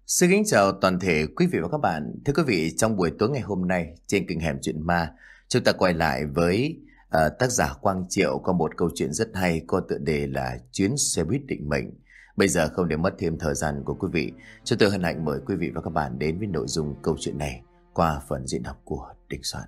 Xin kính chào toàn thể quý vị và các bạn. Thưa quý vị, trong buổi tối ngày hôm nay trên kênh Hẻm Chuyện Ma, chúng ta quay lại với tác giả Quang Triệu có một câu chuyện rất hay có tựa đề là Chuyến xe buýt định mệnh. Bây giờ không để mất thêm thời gian của quý vị, chúng tôi hân hạnh mời quý vị và các bạn đến với nội dung câu chuyện này qua phần diễn đọc của Đình Soạn.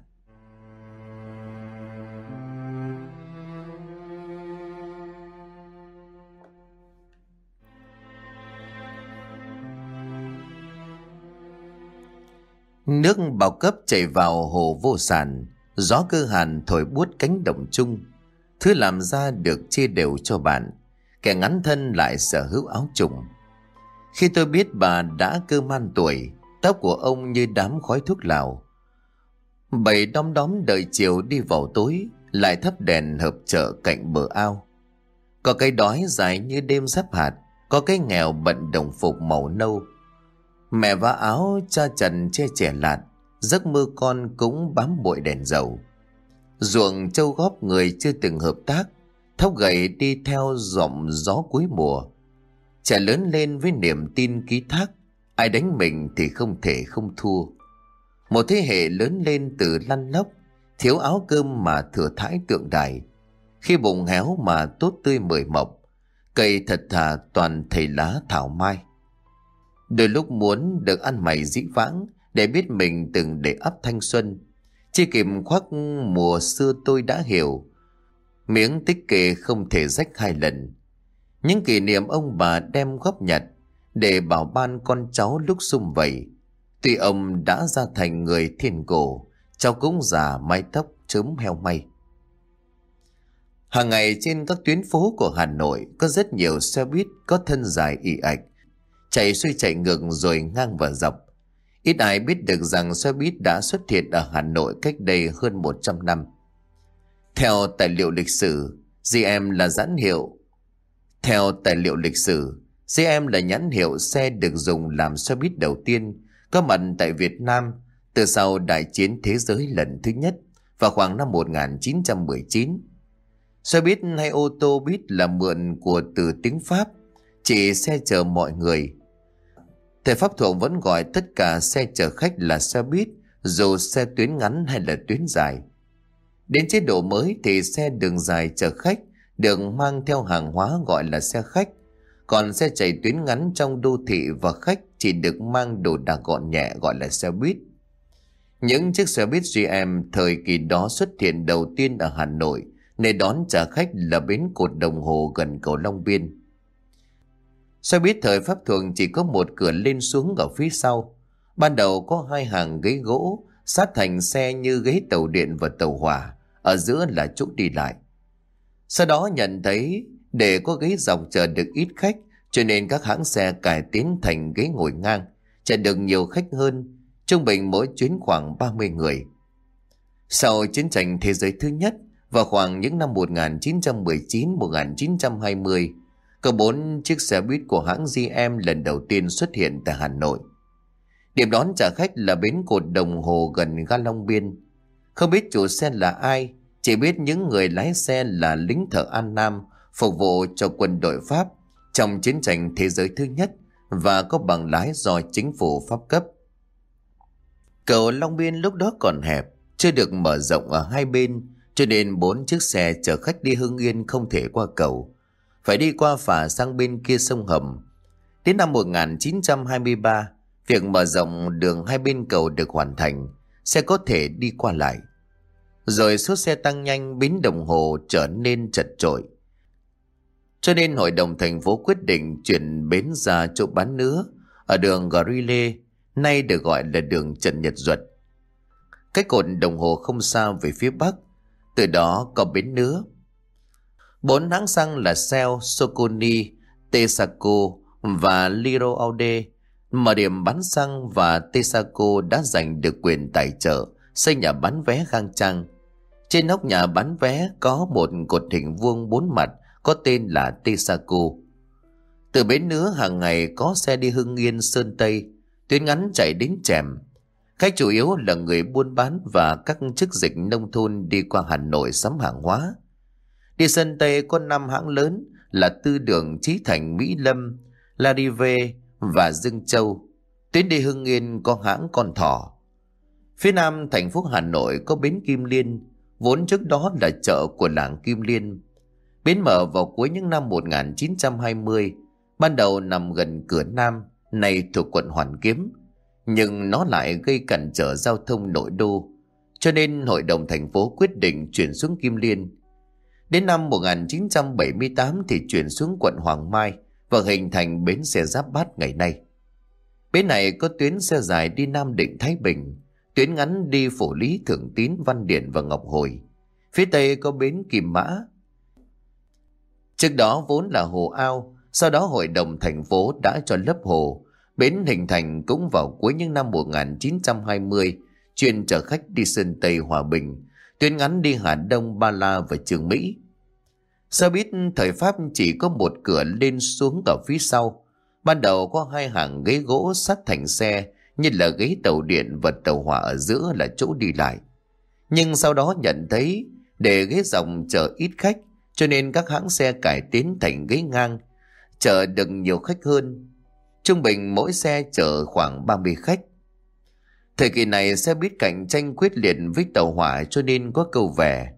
Nước bao cấp chảy vào hồ vô sản, gió cơ hàn thổi buốt cánh đồng chung. Thứ làm ra được chia đều cho bạn, kẻ ngắn thân lại sở hữu áo trùng. Khi tôi biết bà đã cơ man tuổi, tóc của ông như đám khói thuốc lào. Bầy đom đóm đợi chiều đi vào tối, lại thắp đèn hợp chợ cạnh bờ ao. Có cái đói dài như đêm giáp hạt, có cái nghèo bận đồng phục màu nâu. Mẹ vá áo, cha trần che chẻ lạt, giấc mơ con cũng bám bụi đèn dầu. Ruộng trâu góp người chưa từng hợp tác, thóc gậy đi theo giọng gió cuối mùa. Trẻ lớn lên với niềm tin ký thác, ai đánh mình thì không thể không thua. Một thế hệ lớn lên từ lăn lóc, thiếu áo cơm mà thừa thãi tượng đài. Khi bụng héo mà tốt tươi mời mọc, cây thật thà toàn thầy lá thảo mai. Đôi lúc muốn được ăn mày dĩ vãng để biết mình từng để ắp thanh xuân. Chỉ kịp khoác mùa xưa tôi đã hiểu, miếng tích kê không thể rách hai lần. Những kỷ niệm ông bà đem góp nhặt để bảo ban con cháu lúc sum vầy. Tuy ông đã ra thành người thiên cổ, cháu cũng già mái tóc chớm heo may. Hàng ngày trên các tuyến phố của Hà Nội có rất nhiều xe buýt có thân dài ì ạch, chạy xuôi chạy ngược rồi ngang và dọc. Ít ai biết được rằng xe buýt đã xuất hiện ở Hà Nội cách đây hơn 100 năm. Theo tài liệu lịch sử, GM là nhãn hiệu xe được dùng làm xe buýt đầu tiên có mặt tại Việt Nam từ sau Đại chiến Thế giới lần thứ nhất vào khoảng năm 1919. Xe buýt hay ô tô buýt là mượn của từ tiếng Pháp, chỉ xe chở mọi người. Thầy Pháp thuộc vẫn gọi tất cả xe chở khách là xe buýt, dù xe tuyến ngắn hay là tuyến dài. Đến chế độ mới thì xe đường dài chở khách được mang theo hàng hóa gọi là xe khách, còn xe chạy tuyến ngắn trong đô thị và khách chỉ được mang đồ đạc gọn nhẹ gọi là xe buýt. Những chiếc xe buýt GM thời kỳ đó xuất hiện đầu tiên ở Hà Nội, nơi đón trả khách là bến cột đồng hồ gần cầu Long Biên. Xe buýt thời Pháp thường chỉ có một cửa lên xuống ở phía sau. Ban đầu có hai hàng ghế gỗ sát thành xe như ghế tàu điện và tàu hỏa, ở giữa là chỗ đi lại. Sau đó nhận thấy để có ghế dọc chờ được ít khách, cho nên các hãng xe cải tiến thành ghế ngồi ngang, chở được nhiều khách hơn, trung bình mỗi chuyến khoảng 30 người. Sau chiến tranh thế giới thứ nhất, vào khoảng những năm 1919-1920, có 4 chiếc xe buýt của hãng GM lần đầu tiên xuất hiện tại Hà Nội. Điểm đón trả khách là bến cột đồng hồ gần ga Long Biên. Không biết chủ xe là ai, chỉ biết những người lái xe là lính thợ An Nam phục vụ cho quân đội Pháp trong chiến tranh thế giới thứ nhất và có bằng lái do chính phủ Pháp cấp. Cầu Long Biên lúc đó còn hẹp, chưa được mở rộng ở hai bên, cho nên 4 chiếc xe chở khách đi Hưng Yên không thể qua cầu, phải đi qua phà sang bên kia sông Hầm. Đến năm 1923, việc mở rộng đường hai bên cầu được hoàn thành, xe có thể đi qua lại. Rồi số xe tăng nhanh, bến đồng hồ trở nên chật chội. Cho nên hội đồng thành phố quyết định chuyển bến ra chỗ bán nứa ở đường Grille, nay được gọi là đường Trần Nhật Duật. Cách cột đồng hồ không xa về phía bắc, từ đó có bến nứa. 4 hãng xăng là Shell, Soconi, Texaco và Liro Aude mở điểm bán xăng, và Texaco đã giành được quyền tài trợ xây nhà bán vé khang trang. Trên nóc nhà bán vé có một cột hình vuông 4 mặt có tên là Texaco. Từ bến nứa hàng ngày có xe đi Hưng Yên, Sơn Tây, tuyến ngắn chạy đến Trèm. Khách chủ yếu là người buôn bán và các chức dịch nông thôn đi qua Hà Nội sắm hàng hóa. Đi Sơn Tây có 5 hãng lớn là Tư Đường, Chí Thành, Mỹ Lâm, La Rive và Dương Châu. Tuyến đi Hưng Yên có hãng Con Thỏ. Phía nam thành phố Hà Nội có bến Kim Liên, vốn trước đó là chợ của làng Kim Liên. Bến mở vào cuối những năm 1920, ban đầu nằm gần cửa Nam, nay thuộc quận Hoàn Kiếm, nhưng nó lại gây cản trở giao thông nội đô, cho nên Hội đồng thành phố quyết định chuyển xuống Kim Liên. Đến năm 1978 thì chuyển xuống quận Hoàng Mai và hình thành bến xe Giáp Bát ngày nay. Bến này có tuyến xe dài đi Nam Định Thái Bình, tuyến ngắn đi Phủ Lý Thường Tín Văn Điển và Ngọc Hồi. Phía tây có bến Kim Mã. Trước đó vốn là hồ ao, sau đó Hội đồng thành phố đã cho lấp hồ. Bến hình thành cũng vào cuối những năm 1920, chuyên chở khách đi Sơn Tây Hòa Bình, tuyến ngắn đi Hà Đông Ba La và Trường Mỹ. Xe buýt thời Pháp chỉ có một cửa lên xuống ở phía sau. Ban đầu có hai hàng ghế gỗ sắt thành xe, như là ghế tàu điện và tàu hỏa ở giữa là chỗ đi lại. Nhưng sau đó nhận thấy để ghế dòng chở ít khách, cho nên các hãng xe cải tiến thành ghế ngang, chở được nhiều khách hơn. Trung bình mỗi xe chở khoảng 30 khách. Thời kỳ này xe buýt cạnh tranh quyết liệt với tàu hỏa, cho nên có câu ve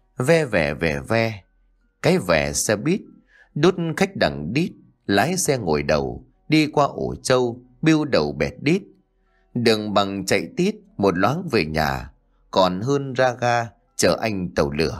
ve. Cái ve xe buýt, đút khách đằng đít, lái xe ngồi đầu, đi qua ổ trâu, biêu đầu bẹt đít. Đường bằng chạy tít, một loáng về nhà, còn hơn ra ga, chờ anh tàu lửa.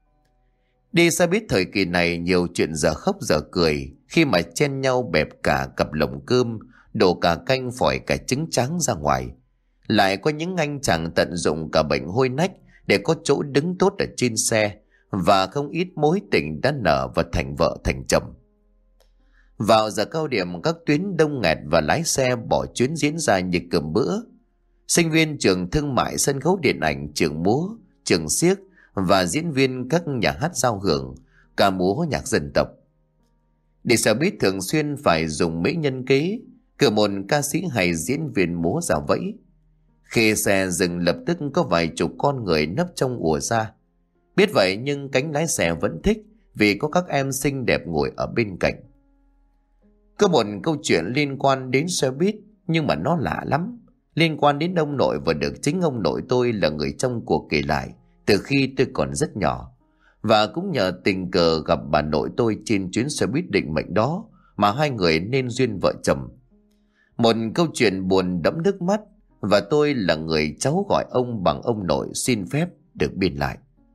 Đi xe buýt thời kỳ này nhiều chuyện dở khóc dở cười, khi mà chen nhau bẹp cả cặp lồng cơm, đổ cả canh phỏi cả trứng trắng ra ngoài. Lại có những anh chàng tận dụng cả bệnh hôi nách để có chỗ đứng tốt ở trên xe, và không ít mối tình đã nở và thành vợ thành chồng. Vào giờ cao điểm, các tuyến đông nghẹt và lái xe bỏ chuyến diễn ra như cơm bữa. Sinh viên trường thương mại, sân khấu điện ảnh, trường múa, trường xiếc và diễn viên các nhà hát giao hưởng, ca múa nhạc dân tộc. Đi xe buýt thường xuyên phải dùng mỹ nhân kế, cử một ca sĩ hay diễn viên múa dạo vẫy. Khi xe dừng lập tức có vài chục con người nấp trong ùa ra. Biết vậy nhưng cánh lái xe vẫn thích, vì có các em xinh đẹp ngồi ở bên cạnh. Có một câu chuyện liên quan đến xe buýt, nhưng mà nó lạ lắm. Liên quan đến ông nội, và được chính ông nội tôi là người trong cuộc kể lại từ khi tôi còn rất nhỏ. Và cũng nhờ tình cờ gặp bà nội tôi trên chuyến xe buýt định mệnh đó mà hai người nên duyên vợ chồng. Một câu chuyện buồn đẫm nước mắt, và tôi là người cháu gọi ông bằng ông nội xin phép được biên lại.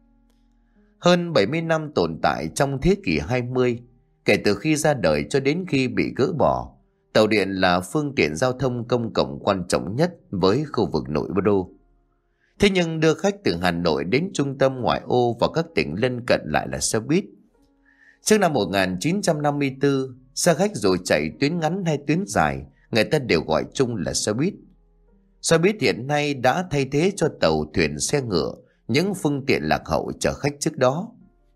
Hơn 70 năm tồn tại trong thế kỷ 20, kể từ khi ra đời cho đến khi bị gỡ bỏ, tàu điện là phương tiện giao thông công cộng quan trọng nhất với khu vực nội đô. Thế nhưng đưa khách từ Hà Nội đến trung tâm ngoại ô và các tỉnh lân cận lại là xe buýt. Trước năm 1954, xe khách dù chạy tuyến ngắn hay tuyến dài, người ta đều gọi chung là xe buýt. Xe buýt hiện nay đã thay thế cho tàu, thuyền, xe ngựa, những phương tiện lạc hậu chở khách trước đó.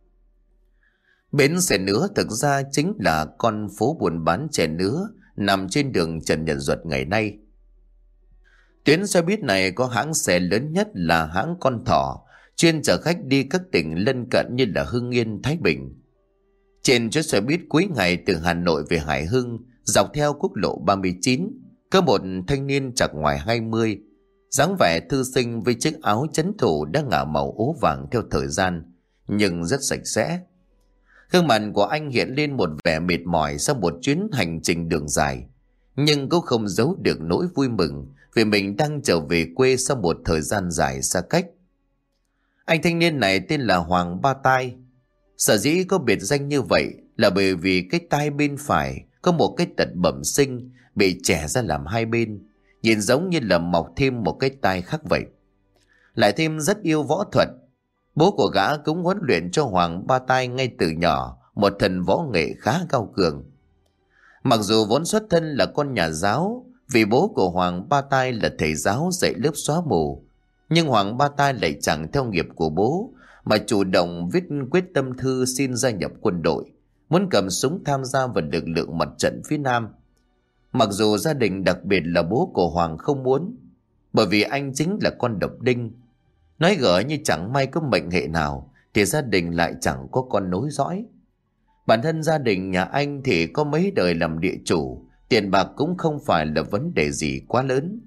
Bến xe Nứa thực ra chính là con phố buôn bán chè nứa nằm trên đường Trần Nhật Duật ngày nay. Tuyến xe buýt này có hãng xe lớn nhất là hãng Con Thỏ, chuyên chở khách đi các tỉnh lân cận như là Hưng Yên, Thái Bình. Trên chiếc xe buýt cuối ngày từ Hà Nội về Hải Hưng, dọc theo quốc lộ 39, có một thanh niên chạc ngoài 20, dáng vẻ thư sinh với chiếc áo chấn thủ đã ngả màu ố vàng theo thời gian, nhưng rất sạch sẽ. Gương mặt của anh hiện lên một vẻ mệt mỏi sau một chuyến hành trình đường dài, nhưng cũng không giấu được nỗi vui mừng vì mình đang trở về quê sau một thời gian dài xa cách. Anh thanh niên này tên là Hoàng Ba Tai. Sở dĩ có biệt danh như vậy là bởi vì cái tai bên phải có một cái tật bẩm sinh bị chẻ ra làm hai bên, nhìn giống như là mọc thêm một cái tai khác vậy. Lại thêm rất yêu võ thuật. Bố của gã cũng huấn luyện cho Hoàng Ba Tai ngay từ nhỏ một thần võ nghệ khá cao cường. Mặc dù vốn xuất thân là con nhà giáo, vì bố của Hoàng Ba Tai là thầy giáo dạy lớp xóa mù, nhưng Hoàng Ba Tai lại chẳng theo nghiệp của bố mà chủ động viết quyết tâm thư xin gia nhập quân đội, muốn cầm súng tham gia vào lực lượng mặt trận phía Nam. Mặc dù gia đình, đặc biệt là bố của Hoàng, không muốn, bởi vì anh chính là con độc đinh. Nói gở như chẳng may có mệnh hệ nào thì gia đình lại chẳng có con nối dõi. Bản thân gia đình nhà anh thì có mấy đời làm địa chủ, tiền bạc cũng không phải là vấn đề gì quá lớn.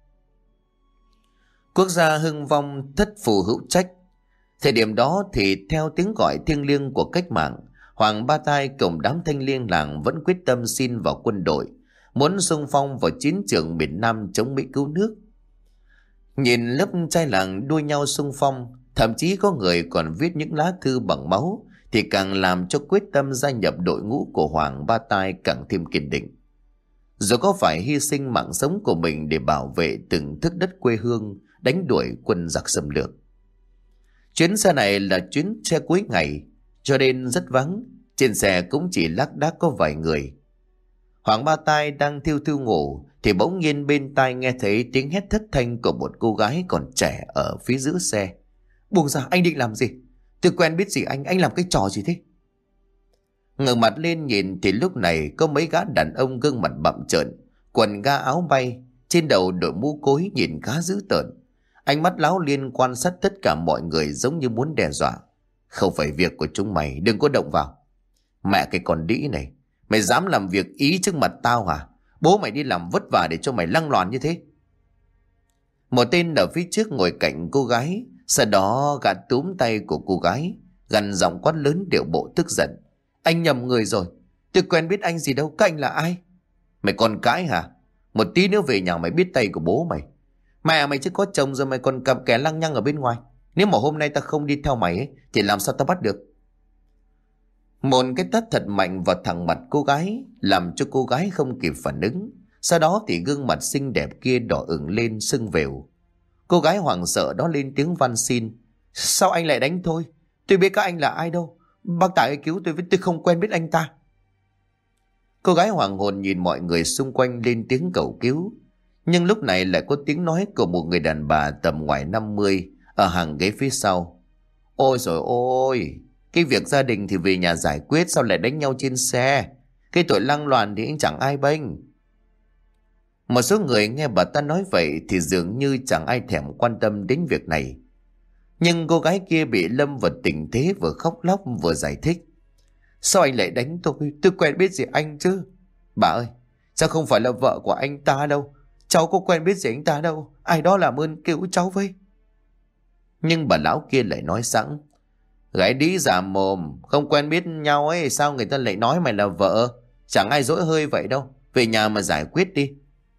Quốc gia hưng vong thất phù hữu trách. Thời điểm đó thì theo tiếng gọi thiêng liêng của cách mạng, Hoàng Ba Tai cùng đám thanh niên làng vẫn quyết tâm xin vào quân đội, muốn xung phong vào chiến trường miền Nam chống Mỹ cứu nước. Nhìn lớp trai làng đua nhau xung phong, thậm chí có người còn viết những lá thư bằng máu, thì càng làm cho quyết tâm gia nhập đội ngũ của Hoàng Ba Tai càng thêm kiên định. Dù có phải hy sinh mạng sống của mình để bảo vệ từng thước đất quê hương, đánh đuổi quân giặc xâm lược. Chuyến xe này là chuyến xe cuối ngày, cho nên rất vắng, trên xe cũng chỉ lác đác có vài người. Hoàng Ba Tai đang thiêu thiêu ngủ thì bỗng nhiên bên tai nghe thấy tiếng hét thất thanh của một cô gái còn trẻ ở phía giữa xe. Buông ra, anh định làm gì? Tôi quen biết gì anh làm cái trò gì thế? Ngẩng mặt lên nhìn thì lúc này có mấy gã đàn ông gương mặt bặm trợn, quần ga áo bay, trên đầu đội mũ cối nhìn khá dữ tợn. Ánh mắt láo liên quan sát tất cả mọi người giống như muốn đe dọa. Không phải việc của chúng mày, đừng có động vào. Mẹ cái con đĩ này, mày dám làm việc ý trước mặt tao hả? Bố mày đi làm vất vả để cho mày lăng loàn như thế. Một tên ở phía trước ngồi cạnh cô gái, sau đó gạt túm tay của cô gái, gằn giọng quát lớn điệu bộ tức giận. Anh nhầm người rồi, tôi quen biết anh gì đâu, các anh là ai? Mày còn cãi hả? Một tí nữa về nhà mày biết tay của bố mày. Mẹ mày chứ có chồng rồi mày còn cầm kẻ lăng nhăng ở bên ngoài. Nếu mà hôm nay ta không đi theo mày ấy, thì làm sao ta bắt được? Một cái tát thật mạnh vào thẳng mặt cô gái, làm cho cô gái không kịp phản ứng. Sau đó thì gương mặt xinh đẹp kia đỏ ửng lên sưng vèo. Cô gái hoảng sợ đó lên tiếng van xin. Sao anh lại đánh tôi? Tôi biết các anh là ai đâu. Bác Tài ơi cứu tôi với, tôi không quen biết anh ta. Cô gái hoàng hồn nhìn mọi người xung quanh lên tiếng cầu cứu. Nhưng lúc này lại có tiếng nói của một người đàn bà tầm ngoài 50 ở hàng ghế phía sau. Ôi rồi ôi, cái việc gia đình thì về nhà giải quyết, sao lại đánh nhau trên xe? Cái tội lăng loàn thì anh chẳng ai bênh. Một số người nghe bà ta nói vậy thì dường như chẳng ai thèm quan tâm đến việc này. Nhưng cô gái kia bị lâm vào tình thế vừa khóc lóc vừa giải thích. Sao anh lại đánh tôi quen biết gì anh chứ? Bà ơi, cháu không phải là vợ của anh ta đâu. Cháu có quen biết gì anh ta đâu. Ai đó làm ơn cứu cháu với. Nhưng bà lão kia lại nói sẵn. Gái đĩ giả mồm, không quen biết nhau ấy, sao người ta lại nói mày là vợ? Chẳng ai dỗi hơi vậy đâu. Về nhà mà giải quyết đi.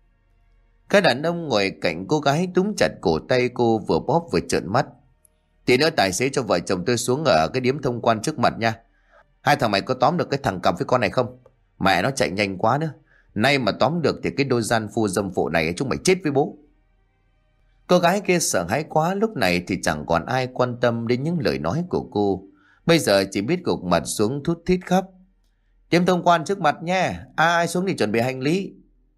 Các đàn ông ngồi cạnh cô gái túm chặt cổ tay cô, vừa bóp vừa trợn mắt. Tí nữa tài xế cho vợ chồng tôi xuống ở cái điếm thông quan trước mặt nha. Hai thằng mày có tóm được cái thằng cặp với con này không? Mẹ nó chạy nhanh quá nữa. Nay mà tóm được thì cái đôi gian phu dâm phụ này chúng mày chết với bố. Cô gái kia sợ hãi quá, lúc này thì chẳng còn ai quan tâm đến những lời nói của cô. Bây giờ chỉ biết gục mặt xuống thút thít khóc. Điếm thông quan trước mặt nha, ai xuống thì chuẩn bị hành lý.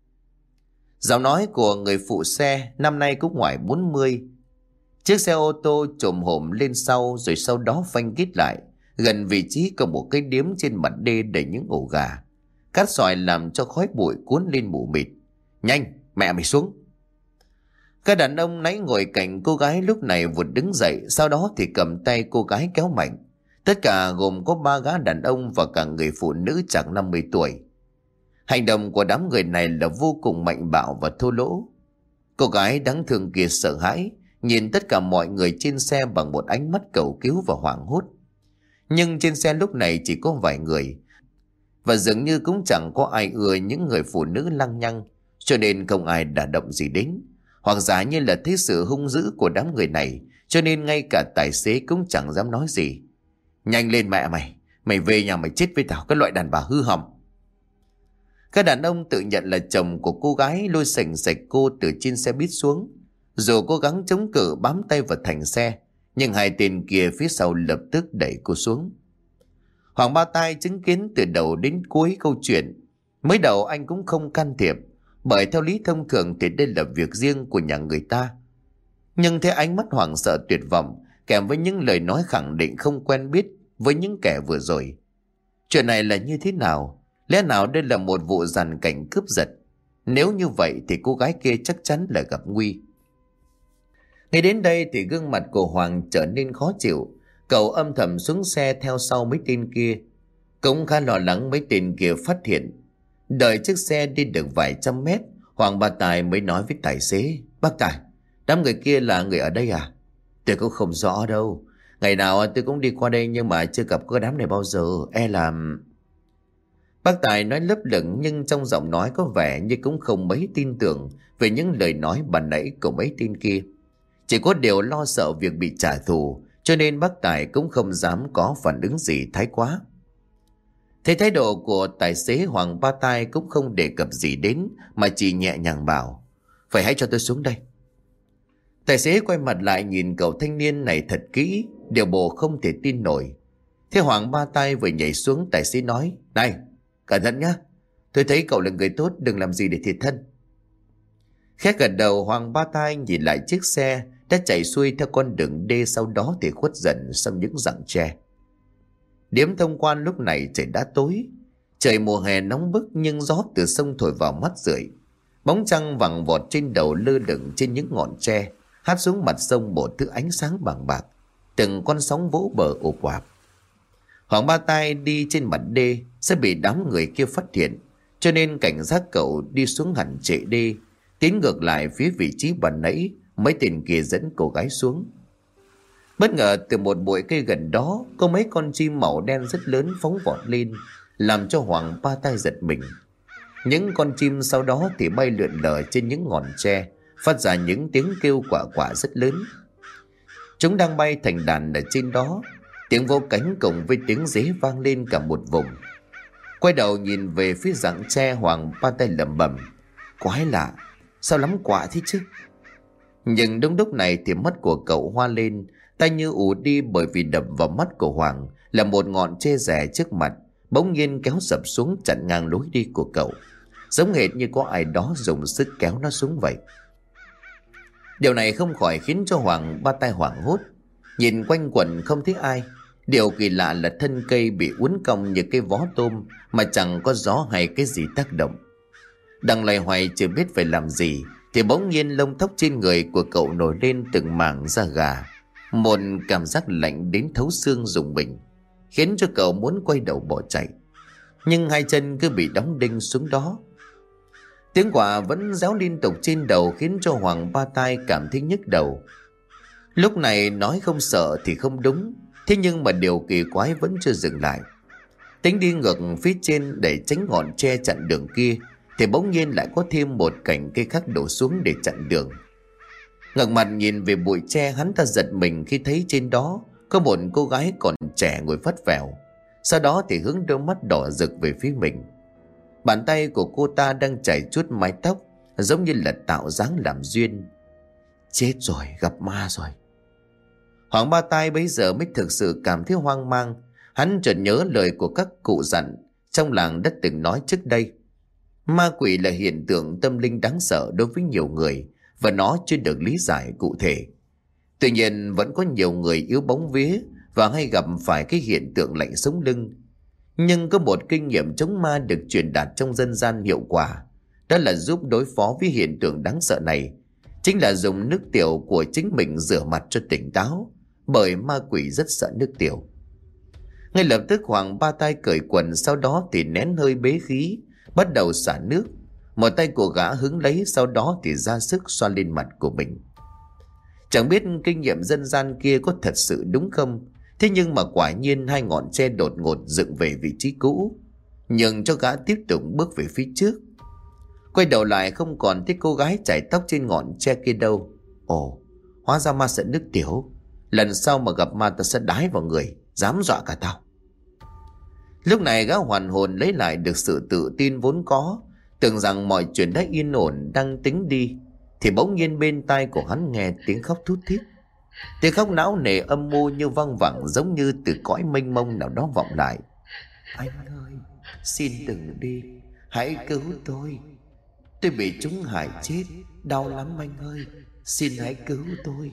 Giọng nói của người phụ xe năm nay cũng ngoài 40. Chiếc xe ô tô chồm hổm lên sau, rồi sau đó phanh kít lại gần vị trí có một cái điếm trên mặt đê đầy những ổ gà. Cát sỏi làm cho khói bụi cuốn lên mù mịt. Nhanh, mẹ mày xuống. Các đàn ông nãy ngồi cạnh cô gái lúc này vụt đứng dậy, sau đó thì cầm tay cô gái kéo mạnh. Tất cả gồm có 3 gã đàn ông và cả người phụ nữ chạc 50 tuổi. Hành động của đám người này là vô cùng mạnh bạo và thô lỗ. Cô gái đáng thương kia sợ hãi, nhìn tất cả mọi người trên xe bằng một ánh mắt cầu cứu và hoảng hốt. Nhưng trên xe lúc này chỉ có vài người, và dường như cũng chẳng có ai ưa những người phụ nữ lăng nhăng, cho nên không ai đả động gì đến. Hoặc giả như là thấy sự hung dữ của đám người này, cho nên ngay cả tài xế cũng chẳng dám nói gì. Nhanh lên mẹ mày, mày về nhà mày chết với tao, cái loại đàn bà hư hỏng. Các đàn ông tự nhận là chồng của cô gái lôi sành sạch cô từ trên xe buýt xuống. Dù cố gắng chống cự bám tay vào thành xe, nhưng hai tên kia phía sau lập tức đẩy cô xuống. Hoàng Ba Tai chứng kiến từ đầu đến cuối câu chuyện. Mới đầu anh cũng không can thiệp, bởi theo lý thông thường thì đây là việc riêng của nhà người ta. Nhưng thấy ánh mắt hoảng sợ tuyệt vọng kèm với những lời nói khẳng định không quen biết với những kẻ vừa rồi. Chuyện này là như thế nào? Lẽ nào đây là một vụ giàn cảnh cướp giật? Nếu như vậy thì cô gái kia chắc chắn là gặp nguy. Ngay đến đây thì gương mặt của Hoàng trở nên khó chịu. Cậu âm thầm xuống xe theo sau mấy tên kia, cũng khá lo lắng mấy tên kia phát hiện. Đợi chiếc xe đi được vài trăm mét, Hoàng Ba Tài mới nói với tài xế: Bác Tài, đám người kia là người ở đây à? Tôi cũng không rõ đâu. Ngày nào tôi cũng đi qua đây nhưng mà chưa gặp cái đám này bao giờ. E là... Bác Tài nói lấp lửng nhưng trong giọng nói có vẻ như cũng không mấy tin tưởng về những lời nói ban nãy của mấy tên kia. Chỉ có điều lo sợ việc bị trả thù, cho nên bác Tài cũng không dám có phản ứng gì thái quá. Thấy thái độ của tài xế, Hoàng Ba Tai cũng không đề cập gì đến mà chỉ nhẹ nhàng bảo: Phải, hãy cho tôi xuống đây. Tài xế quay mặt lại nhìn cậu thanh niên này thật kỹ, điều bộ không thể tin nổi. Thế Hoàng Ba Tai vừa nhảy xuống, tài xế nói: Này, cẩn thận nhá, tôi thấy cậu là người tốt, đừng làm gì để thiệt thân. Khẽ gật đầu, Hoàng Ba Tai nhìn lại chiếc xe đã chạy xuôi theo con đường đê, sau đó thì khuất dần sau những rặng tre. Điếm thông quan lúc này trời đã tối. Trời mùa hè nóng bức nhưng gió từ sông thổi vào mắt rượi. Bóng trăng vàng vọt trên đầu lơ lửng trên những ngọn tre, hát xuống mặt sông một thứ ánh sáng vàng bạc. Từng con sóng vỗ bờ ồ ạt. Hoàng Ba Tai đi trên mặt đê sẽ bị đám người kia phát hiện, cho nên cảnh giác cậu đi xuống hẳn trệ đê, tiến ngược lại phía vị trí ban nãy mấy tên kia dẫn cô gái xuống. Bất ngờ từ một bụi cây gần đó có mấy con chim màu đen rất lớn phóng vọt lên, làm cho Hoàng Ba Tai giật mình. Những con chim sau đó thì bay lượn lờ trên những ngọn tre, phát ra những tiếng kêu quạ quạ rất lớn. Chúng đang bay thành đàn ở trên đó, tiếng vỗ cánh cùng với tiếng dế vang lên cả một vùng. Quay đầu nhìn về phía rặng tre, Hoàng Ba Tai lẩm bẩm: Quái lạ, sao lắm quạ thế chứ? Nhưng đúng lúc này thì mắt của cậu hoa lên, tay như ù đi, bởi vì đập vào mắt của Hoàng là một ngọn tre rẻ trước mặt bỗng nhiên kéo sập xuống chặn ngang lối đi của cậu, giống hệt như có ai đó dùng sức kéo nó xuống vậy. Điều này không khỏi khiến cho Hoàng Ba Tai hoảng hốt, nhìn quanh quẩn không thấy ai. Điều kỳ lạ là thân cây bị uốn cong như cái vó tôm mà chẳng có gió hay cái gì tác động. Đang loay hoay chưa biết phải làm gì thì bỗng nhiên lông tóc trên người của cậu nổi lên từng mảng da gà. Một cảm giác lạnh đến thấu xương rùng mình, khiến cho cậu muốn quay đầu bỏ chạy, nhưng hai chân cứ bị đóng đinh xuống đó. Tiếng quạ vẫn réo liên tục trên đầu khiến cho Hoàng Ba Tai cảm thấy nhức đầu. Lúc này nói không sợ thì không đúng, thế nhưng mà điều kỳ quái vẫn chưa dừng lại. Tính đi ngược phía trên để tránh ngọn tre chặn đường kia thì bỗng nhiên lại có thêm một cành cây khác đổ xuống để chặn đường. Ngẩng mặt nhìn về bụi tre, hắn ta giật mình khi thấy trên đó có một cô gái còn trẻ ngồi phất phèo, sau đó thì hướng đôi mắt đỏ rực về phía mình. Bàn tay của cô ta đang chải chuốt mái tóc, giống như là tạo dáng làm duyên. Chết rồi, gặp ma rồi. Hoàng Ba Tai bấy giờ mới thực sự cảm thấy hoang mang. Hắn chợt nhớ lời của các cụ dặn trong làng đã từng nói trước đây. Ma quỷ là hiện tượng tâm linh đáng sợ đối với nhiều người, và nó chưa được lý giải cụ thể. Tuy nhiên vẫn có nhiều người yếu bóng vía và hay gặp phải cái hiện tượng lạnh sống lưng. Nhưng có một kinh nghiệm chống ma được truyền đạt trong dân gian hiệu quả, đó là giúp đối phó với hiện tượng đáng sợ này, chính là dùng nước tiểu của chính mình rửa mặt cho tỉnh táo, bởi ma quỷ rất sợ nước tiểu. Ngay lập tức Hoàng Ba Tai cởi quần, sau đó thì nén hơi bế khí, bắt đầu xả nước. Một tay của gã hứng lấy, sau đó thì ra sức xoa lên mặt của mình. Chẳng biết kinh nghiệm dân gian kia có thật sự đúng không, thế nhưng mà quả nhiên hai ngọn tre đột ngột dựng về vị trí cũ, nhường cho gã tiếp tục bước về phía trước. Quay đầu lại không còn thấy cô gái chải tóc trên ngọn tre kia đâu. Ồ, hóa ra ma sợ nước tiểu. Lần sau mà gặp ma ta sẽ đái vào người, dám dọa cả tao. Lúc này gã hoàn hồn lấy lại được sự tự tin vốn có, tưởng rằng mọi chuyện đã yên ổn đang tính đi, thì bỗng nhiên bên tai của hắn nghe tiếng khóc thút thít. Tiếng khóc não nề âm mưu như văng vẳng, giống như từ cõi mênh mông nào đó vọng lại. Anh ơi, xin đừng đi, hãy cứu tôi. Tôi bị chúng hại chết, đau lắm anh ơi, xin hãy cứu tôi.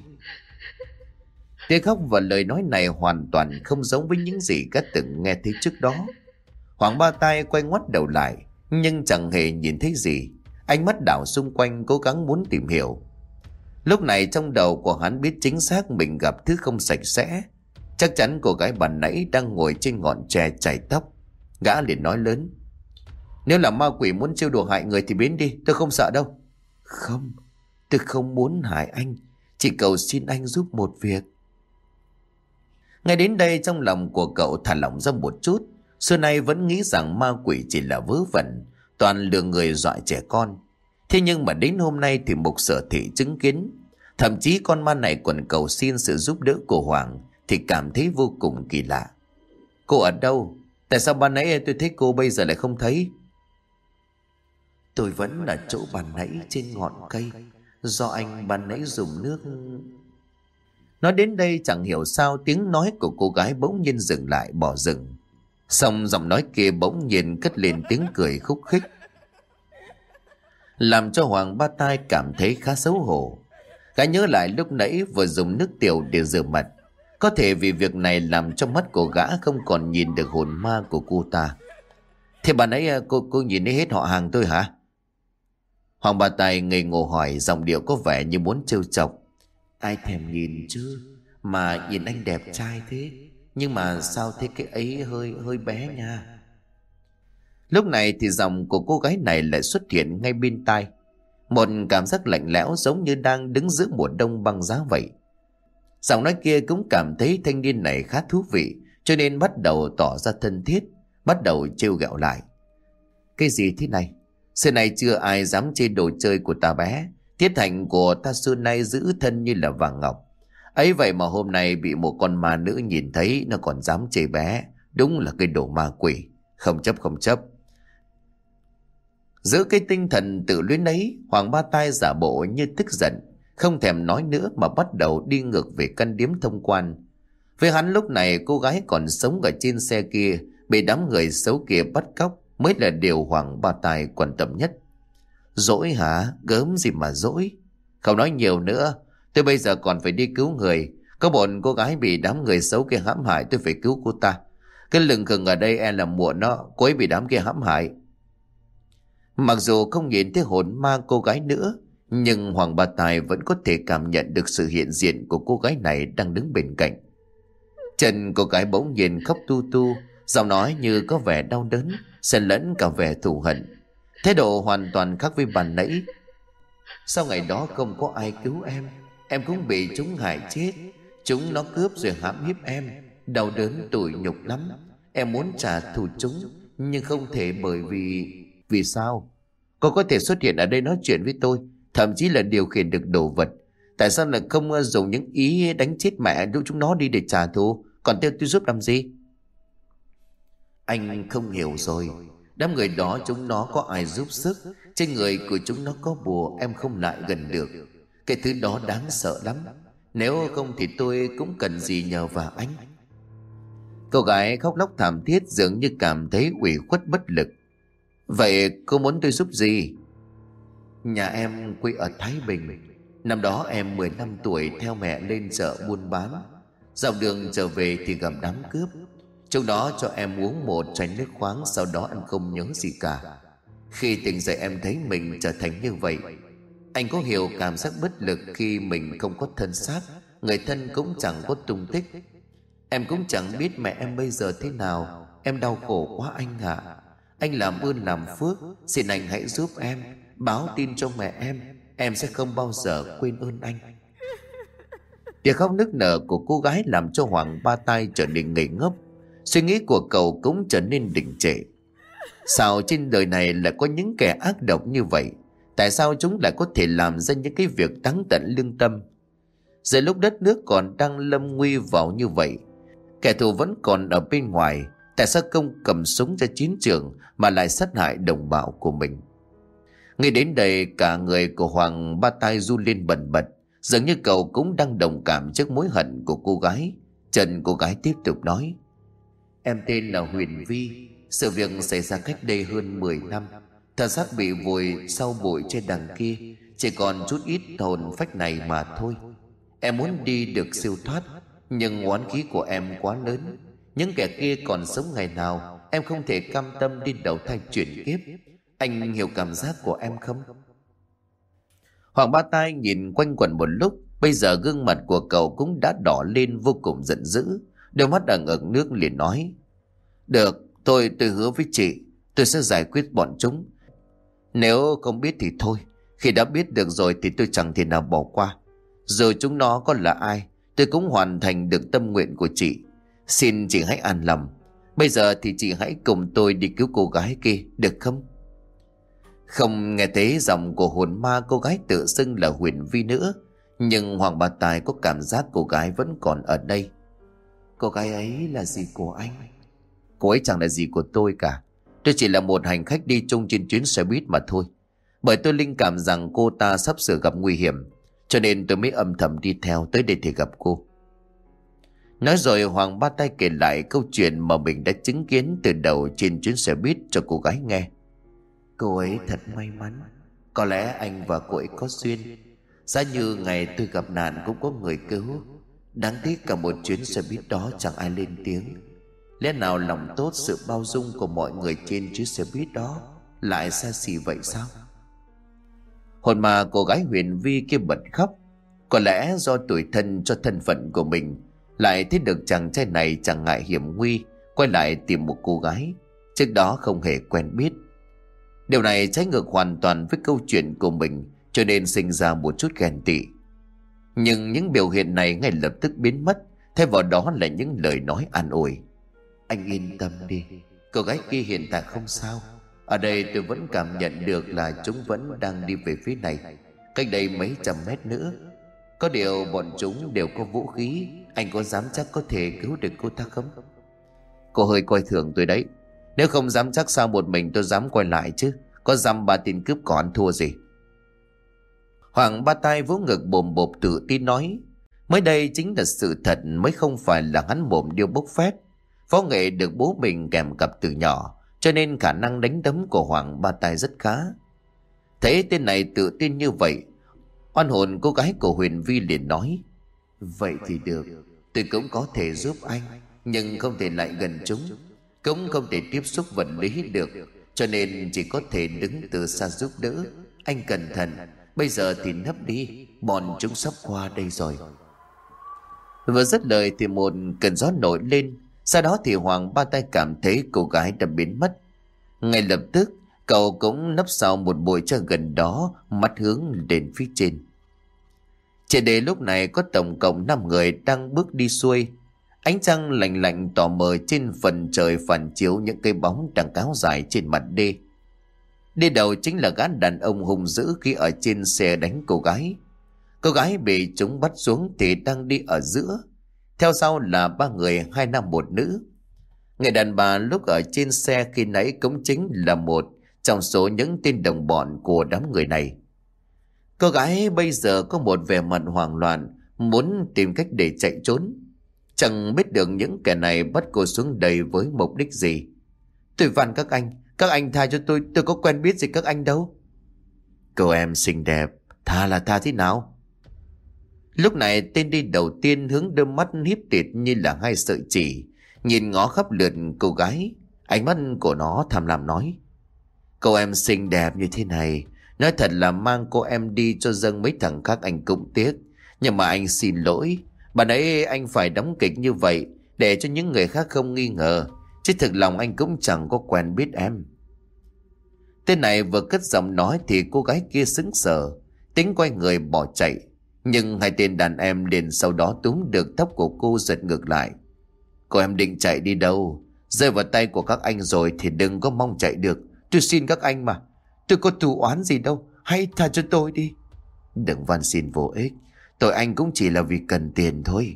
Tiếng khóc và lời nói này hoàn toàn không giống với những gì gã từng nghe thấy trước đó. Hoàng Ba Tai quay ngoắt đầu lại, nhưng chẳng hề nhìn thấy gì. Ánh mắt đảo xung quanh cố gắng muốn tìm hiểu. Lúc này trong đầu của hắn biết chính xác mình gặp thứ không sạch sẽ. Chắc chắn cô gái ban nãy đang ngồi trên ngọn tre chải tóc. Gã liền nói lớn: Nếu là ma quỷ muốn trêu đùa hại người thì biến đi, tôi không sợ đâu. Không, tôi không muốn hại anh, chỉ cầu xin anh giúp một việc. Ngay đến đây trong lòng của cậu thả lỏng ra một chút. Xưa nay vẫn nghĩ rằng ma quỷ chỉ là vớ vẩn, toàn lừa người dọa trẻ con. Thế nhưng mà đến hôm nay thì Mục Sở Thị chứng kiến, thậm chí con ma này còn cầu xin sự giúp đỡ của Hoàng, thì cảm thấy vô cùng kỳ lạ. Cô ở đâu? Tại sao ban nãy tôi thấy cô bây giờ lại không thấy? Tôi vẫn ở chỗ ban nãy trên ngọn cây, do anh ban nãy dùng nước. Nói đến đây chẳng hiểu sao tiếng nói của cô gái bỗng nhiên dừng lại, bỏ dừng. Xong giọng nói kia bỗng nhiên cất lên tiếng cười khúc khích, làm cho Hoàng Ba Tai cảm thấy khá xấu hổ. Gã nhớ lại lúc nãy vừa dùng nước tiểu để rửa mặt, có thể vì việc này làm cho mắt của gã không còn nhìn được hồn ma của cô ta. Thế bà nãy cô nhìn thấy hết họ hàng tôi hả? Hoàng Ba Tai ngây ngô hỏi, giọng điệu có vẻ như muốn trêu chọc. Ai thèm nhìn chứ, mà nhìn anh đẹp trai thế, nhưng mà sao thế cái ấy hơi bé nha. Lúc này thì giọng của cô gái này lại xuất hiện ngay bên tai. Một cảm giác lạnh lẽo giống như đang đứng giữa mùa đông băng giá vậy. Giọng nói kia cũng cảm thấy thanh niên này khá thú vị, cho nên bắt đầu tỏ ra thân thiết, bắt đầu trêu ghẹo lại. Cái gì thế này? Xưa nay chưa ai dám chê đồ chơi của ta bé. Tiết hạnh của ta xưa nay giữ thân như là vàng ngọc. Ấy vậy mà hôm nay bị một con ma nữ nhìn thấy, nó còn dám chê bé. Đúng là cái đồ ma quỷ. Không chấp. Giữa cái tinh thần tự luyến ấy, Hoàng Ba Tai giả bộ như tức giận, không thèm nói nữa mà bắt đầu đi ngược về căn điếm thông quan. Với hắn lúc này cô gái còn sống ở trên xe kia bị đám người xấu kia bắt cóc mới là điều Hoàng Ba Tai quan tâm nhất. Dỗi hả? Gớm gì mà dỗi. Không nói nhiều nữa, tôi bây giờ còn phải đi cứu người. Có một cô gái bị đám người xấu kia hãm hại, tôi phải cứu cô ta. Cái lừng khừng ở đây e là muộn đó, cô ấy bị đám kia hãm hại. Mặc dù không nhìn thấy hồn ma cô gái nữa, nhưng Hoàng Ba Tai vẫn có thể cảm nhận được sự hiện diện của cô gái này đang đứng bên cạnh. Chân cô gái bỗng nhiên khóc tu tu, giọng nói như có vẻ đau đớn, xen lẫn cả vẻ thù hận. Thái độ hoàn toàn khác với ban nãy. Sau ngày đó không có ai cứu em cũng bị chúng hại chết. Chúng nó cướp rồi hãm hiếp em, đau đớn tủi nhục lắm. Em muốn trả thù chúng, nhưng không thể bởi vì... Vì sao? Cô có thể xuất hiện ở đây nói chuyện với tôi, thậm chí là điều khiển được đồ vật. Tại sao lại không dùng những ý đánh chết mẹ lúc chúng nó đi để trả thù, còn tôi giúp làm gì? Anh không hiểu rồi. Đám người đó chúng nó có ai giúp sức, trên người của chúng nó có bùa, em không lại gần được. Cái thứ đó đáng sợ lắm. Nếu không thì tôi cũng cần gì nhờ vào anh. Cô gái khóc lóc thảm thiết, dường như cảm thấy ủy khuất bất lực. Vậy cô muốn tôi giúp gì? Nhà em quê ở Thái Bình. Năm đó em 15 tuổi theo mẹ lên chợ buôn bán. Dọc đường trở về thì gặp đám cướp. Chúng đó cho em uống một chai nước khoáng, sau đó em không nhớ gì cả. Khi tỉnh dậy em thấy mình trở thành như vậy. Anh có hiểu cảm giác bất lực khi mình không có thân xác, người thân cũng chẳng có tung tích. Em cũng chẳng biết mẹ em bây giờ thế nào. Em đau khổ quá anh ạ. Anh làm ơn làm phước, xin anh hãy giúp em, báo tin cho mẹ em sẽ không bao giờ quên ơn anh. Tiếng khóc nức nở của cô gái làm cho Hoàng Ba Tai trở nên ngây ngốc. Suy nghĩ của cậu cũng trở nên đình trệ. Sao trên đời này lại có những kẻ ác độc như vậy? Tại sao chúng lại có thể làm ra những cái việc đáng tận lương tâm? Giờ lúc đất nước còn đang lâm nguy vào như vậy, kẻ thù vẫn còn ở bên ngoài, tại sao không cầm súng ra chiến trường mà lại sát hại đồng bào của mình? Ngay đến đây cả người của Hoàng Ba Tai run lên bần bật, dường như cậu cũng đang đồng cảm trước mối hận của cô gái. Trần cô gái tiếp tục nói: Em tên là Huyền Vi. Sự việc xảy ra cách đây hơn 10 năm. Thân xác bị vùi sau bụi trên đằng kia, chỉ còn chút ít hồn phách này mà thôi. Em muốn đi được siêu thoát, nhưng oán khí của em quá lớn. Những kẻ kia còn sống ngày nào, em không thể cam tâm đi đầu thai chuyển kiếp. Anh hiểu cảm giác của em không? Hoàng Ba Tai nhìn quanh quẩn một lúc, bây giờ gương mặt của cậu cũng đã đỏ lên vô cùng giận dữ. Đôi mắt ẩn ẩn nước liền nói: Được, tôi hứa với chị, tôi sẽ giải quyết bọn chúng. Nếu không biết thì thôi, khi đã biết được rồi thì tôi chẳng thể nào bỏ qua. Dù chúng nó có là ai, tôi cũng hoàn thành được tâm nguyện của chị. Xin chị hãy an lòng. Bây giờ thì chị hãy cùng tôi đi cứu cô gái kia, được không? Không nghe thấy giọng của hồn ma cô gái tự xưng là Huyền Vi nữa, nhưng Hoàng Ba Tài có cảm giác cô gái vẫn còn ở đây. Cô gái ấy là gì của anh? Cô ấy chẳng là gì của tôi cả. Tôi chỉ là một hành khách đi chung trên chuyến xe buýt mà thôi. Bởi tôi linh cảm rằng cô ta sắp sửa gặp nguy hiểm, cho nên tôi mới âm thầm đi theo tới đây để gặp cô. Nói rồi Hoàng Ba Tay kể lại câu chuyện mà mình đã chứng kiến từ đầu trên chuyến xe buýt cho cô gái nghe. Cô ấy thật may mắn. Có lẽ anh và cô ấy có duyên. Giá như ngày tôi gặp nạn cũng có người cứu. Đáng tiếc cả một chuyến xe buýt đó chẳng ai lên tiếng. Lẽ nào lòng tốt, sự bao dung của mọi người trên chuyến xe buýt đó lại xa xỉ vậy sao? Hồn ma cô gái Huyền Vi kia bật khóc. Có lẽ do tủi thân cho thân phận của mình, lại thấy được chàng trai này chẳng ngại hiểm nguy quay lại tìm một cô gái trước đó không hề quen biết. Điều này trái ngược hoàn toàn với câu chuyện của mình, cho nên sinh ra một chút ghen tị. Nhưng những biểu hiện này ngay lập tức biến mất, thay vào đó là những lời nói an ủi. Anh yên tâm đi, cô gái kia hiện tại không sao. Ở đây tôi vẫn cảm nhận được là chúng vẫn đang đi về phía này, cách đây mấy trăm mét nữa. Có điều bọn chúng đều có vũ khí. Anh có dám chắc có thể cứu được cô ta không? Cô hơi coi thường tôi đấy. Nếu không dám chắc sao một mình tôi dám quay lại chứ? Có dăm ba tên cướp có ăn thua gì? Hoàng Ba Tay vỗ ngực bồm bộp tự tin nói. Mới đây chính là sự thật, mới không phải là hắn mồm điêu bốc phét. Võ nghệ được bố mình kèm cặp từ nhỏ, cho nên khả năng đánh đấm của Hoàng Ba Tay rất khá. Thấy tên này tự tin như vậy, oan hồn cô gái của Huyền Vi liền nói. Vậy thì được, tôi cũng có thể giúp anh, nhưng không thể lại gần chúng, cũng không thể tiếp xúc vật lý được, cho nên chỉ có thể đứng từ xa giúp đỡ. Anh cẩn thận, bây giờ thì nấp đi, bọn chúng sắp qua đây rồi. Vừa dứt lời thì một cơn gió nổi lên. Sau đó thì Hoàng Ba Tay cảm thấy cô gái đã biến mất. Ngay lập tức cậu cũng nấp sau một bụi tre gần đó, mắt hướng lên phía trên. Trên đây lúc này có tổng cộng 5 người đang bước đi xuôi. Ánh trăng lạnh lạnh tỏ mờ trên phần trời phản chiếu những cây bóng đang kéo dài trên mặt đê. Đi đầu chính là gã đàn ông hung dữ khi ở trên xe đánh cô gái. Cô gái bị chúng bắt xuống thì đang đi ở giữa. Theo sau là 3 người, 2 nam 1 nữ. Người đàn bà lúc ở trên xe khi nãy cũng chính là một trong số những tên đồng bọn của đám người này. Cô gái bây giờ có một vẻ mặt hoảng loạn, muốn tìm cách để chạy trốn. Chẳng biết được những kẻ này bắt cô xuống đây với mục đích gì. Tôi van các anh tha cho tôi có quen biết gì các anh đâu. Cô em xinh đẹp, tha là tha thế nào? Lúc này tên đi đầu tiên hướng đôi mắt híp tịt như là 2 sợi chỉ, nhìn ngó khắp lượt cô gái. Ánh mắt của nó tham lam nói. Cô em xinh đẹp như thế này, nói thật là mang cô em đi cho dâng mấy thằng khác anh cũng tiếc. Nhưng mà anh xin lỗi, bạn ấy anh phải đóng kịch như vậy để cho những người khác không nghi ngờ, chứ thực lòng anh cũng chẳng có quen biết em. Tên này vừa cất giọng nói thì cô gái kia sững sờ, tính quay người bỏ chạy. Nhưng 2 tên đàn em liền sau đó túm được tóc của cô giật ngược lại. Cô em định chạy đi đâu? Rơi vào tay của các anh rồi thì đừng có mong chạy được. Tôi xin các anh mà, tôi có thù oán gì đâu, hãy tha cho tôi đi. Đừng van xin vô ích, tội anh cũng chỉ là vì cần tiền thôi.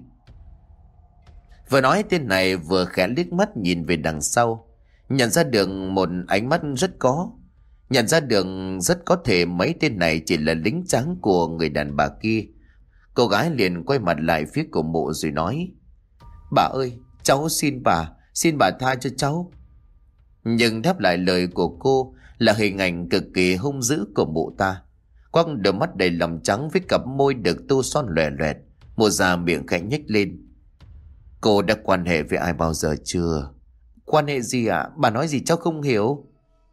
Vừa nói tên này vừa khẽ liếc mắt nhìn về đằng sau, nhận ra được một ánh mắt nhận ra được rất có thể mấy tên này chỉ là lính trắng của người đàn bà kia. Cô gái liền quay mặt lại phía của mụ rồi nói. Bà ơi, cháu xin bà tha cho cháu. Nhưng đáp lại lời của cô là hình ảnh cực kỳ hung dữ của mụ ta. Quắc đôi mắt đầy lòng trắng với cặp môi được tô son lòe loẹt, mụ già miệng khẽ nhếch lên. Cô đã quan hệ với ai bao giờ chưa? Quan hệ gì ạ? Bà nói gì cháu không hiểu.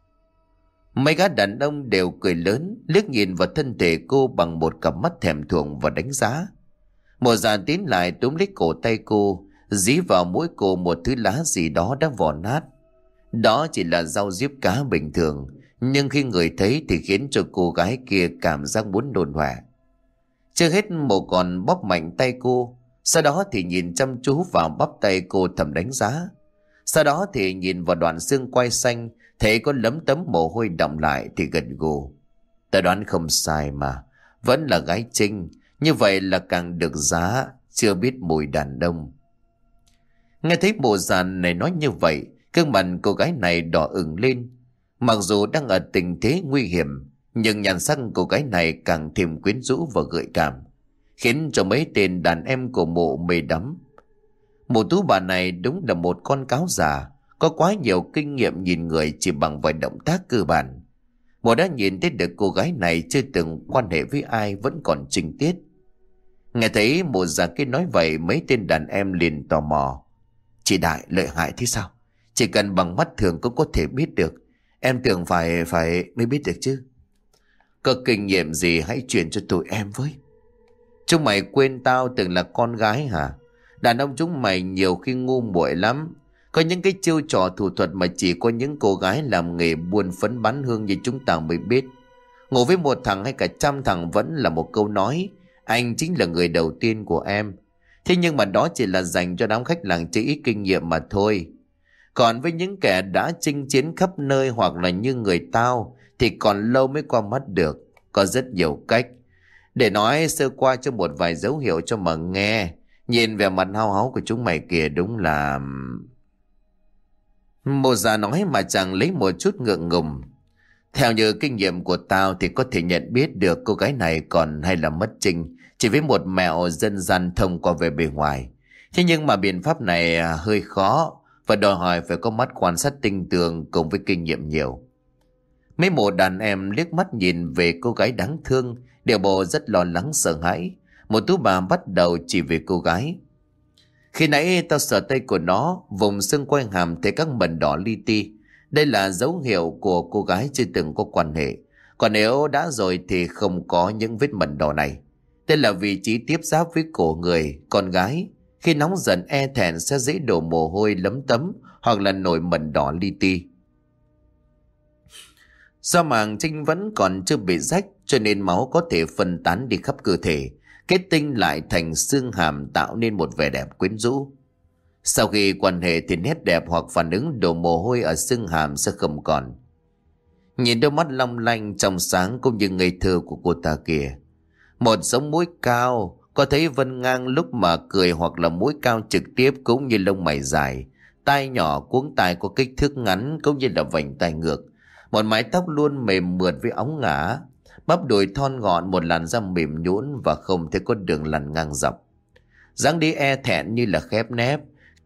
Mấy gã đàn ông đều cười lớn, liếc nhìn vào thân thể cô bằng một cặp mắt thèm thuồng và đánh giá. Mụ già tiến lại túm lấy cổ tay cô, dí vào mũi cô một thứ lá gì đó đã vỏ nát. Đó chỉ là rau diếp cá bình thường, nhưng khi người thấy thì khiến cho cô gái kia cảm giác muốn nôn ọe. Chưa hết Mộ còn bóp mạnh tay cô, sau đó thì nhìn chăm chú vào bắp tay cô thầm đánh giá. Sau đó thì nhìn vào đoạn xương quai xanh, thấy có lấm tấm mồ hôi đọng lại thì gật gù. Ta đoán không sai mà, vẫn là gái Trinh, như vậy là càng được giá, chưa biết mùi đàn ông. Nghe thấy bộ dàn này nói như vậy, gương mặt cô gái này đỏ ửng lên. Mặc dù đang ở tình thế nguy hiểm, nhưng nhan sắc cô gái này càng thêm quyến rũ và gợi cảm, khiến cho mấy tên đàn em của Mộ mê đắm. Mộ Tú bà này đúng là một con cáo già, có quá nhiều kinh nghiệm nhìn người chỉ bằng vài động tác cơ bản. Mộ đã nhìn thấy được cô gái này chưa từng quan hệ với ai vẫn còn trinh tiết. Nghe thấy Mộ già kia nói vậy, mấy tên đàn em liền tò mò. Chị Đại lợi hại thế sao? Chỉ cần bằng mắt thường cũng có thể biết được. Em tưởng phải mới biết được chứ. Có kinh nghiệm gì hãy truyền cho tụi em với. Chúng mày quên tao từng là con gái hả? Đàn ông chúng mày nhiều khi ngu muội lắm. Có những cái chiêu trò thủ thuật mà chỉ có những cô gái làm nghề buôn phấn bán hương như chúng tao mới biết. Ngủ với một thằng hay cả trăm thằng vẫn là một câu nói. Anh chính là người đầu tiên của em. Thế nhưng mà đó chỉ là dành cho đám khách làng chơi ít kinh nghiệm mà thôi. Còn với những kẻ đã chinh chiến khắp nơi hoặc là như người tao thì còn lâu mới qua mắt được. Có rất nhiều cách. Để nói sơ qua cho một vài dấu hiệu cho mà nghe. Nhìn vẻ mặt hao háo của chúng mày kìa, đúng là... Một già nói mà chẳng lấy một chút ngượng ngùng. Theo như kinh nghiệm của tao thì có thể nhận biết được cô gái này còn hay là mất trinh chỉ với một mẹo dân gian thông qua về bề ngoài. Thế nhưng mà biện pháp này hơi khó và đòi hỏi phải có mắt quan sát tinh tường cùng với kinh nghiệm nhiều. Mấy mụ đàn em liếc mắt nhìn về cô gái đáng thương, đều bộ rất lo lắng sợ hãi. Một tú bà bắt đầu chỉ về cô gái. Khi nãy tao sờ tay của nó, vùng xương quai hàm thấy các mẩn đỏ li ti. Đây là dấu hiệu của cô gái chưa từng có quan hệ. Còn nếu đã rồi thì không có những vết mẩn đỏ này. Đây là vị trí tiếp giáp với cổ người, con gái. Khi nóng giận e thẹn sẽ dễ đổ mồ hôi lấm tấm hoặc là nổi mẩn đỏ li ti. Do màng trinh vẫn còn chưa bị rách cho nên máu có thể phân tán đi khắp cơ thể, kết tinh lại thành xương hàm tạo nên một vẻ đẹp quyến rũ. Sau khi quan hệ thì nét đẹp hoặc phản ứng đổ mồ hôi ở xương hàm sẽ không còn. Nhìn đôi mắt long lanh trong sáng cũng như ngây thơ của cô ta kìa. Một sống mũi cao, có thấy vân ngang lúc mà cười hoặc là mũi cao trực tiếp cũng như lông mày dài, tai nhỏ cuống tai có kích thước ngắn cũng như là vành tai ngược. Một mái tóc luôn mềm mượt với óng ngả, bắp đùi thon gọn, một làn da mềm nhũn và không thấy có đường lằn ngang dọc. Dáng đi e thẹn như là khép nép.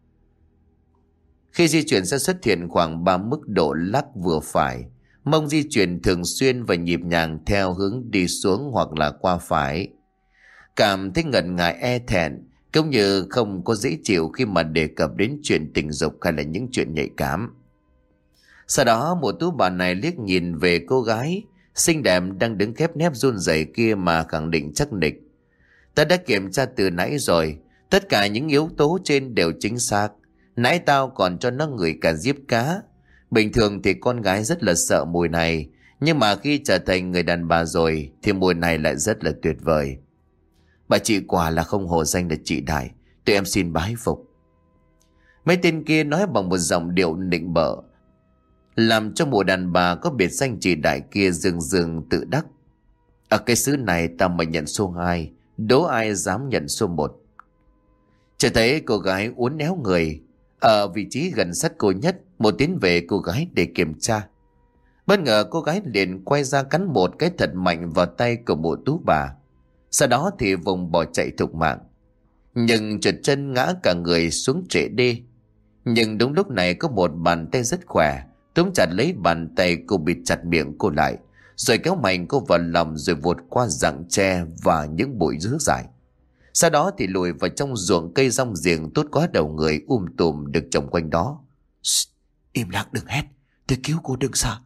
Khi di chuyển sẽ xuất hiện khoảng 3 mức độ lắc vừa phải. Mông di chuyển thường xuyên và nhịp nhàng theo hướng đi xuống hoặc là qua phải. Cảm thấy ngần ngại e thẹn, cũng như không có dễ chịu khi mà đề cập đến chuyện tình dục hay là những chuyện nhạy cảm. Sau đó một tú bà này liếc nhìn về cô gái xinh đẹp đang đứng khép nép run rẩy kia mà khẳng định chắc nịch. Ta đã kiểm tra từ nãy rồi, tất cả những yếu tố trên đều chính xác. Nãy tao còn cho nó ngửi cả diếp cá. Bình thường thì con gái rất là sợ mùi này, nhưng mà khi trở thành người đàn bà rồi thì mùi này lại rất là tuyệt vời. Bà chị quả là không hổ danh là chị Đại, tụi em xin bái phục. Mấy tên kia nói bằng một giọng điệu nịnh bợ, làm cho mụ đàn bà có biệt danh chị Đại kia dừng dừng tự đắc. Ở cái xứ này tao mà nhận số 2, đố ai dám nhận số 1. Chỉ thấy cô gái uốn éo người ở vị trí gần sát cô nhất, một tiến về cô gái để kiểm tra. Bất ngờ cô gái liền quay ra cắn một cái thật mạnh vào tay của mụ tú bà. Sau đó thì vùng bỏ chạy thục mạng, nhưng trượt chân ngã cả người xuống trệ đê. Nhưng đúng lúc này có một bàn tay rất khỏe túm chặt lấy bàn tay cô, bịt chặt miệng cô lại, rồi kéo mạnh cô vào lòng, rồi vụt qua rặng tre và những bụi rứa dài. Sau đó thì lùi vào trong ruộng cây rong giềng tốt quá đầu người tùm được trồng quanh đó. Im lặng đừng hét, tôi cứu cô đừng sợ.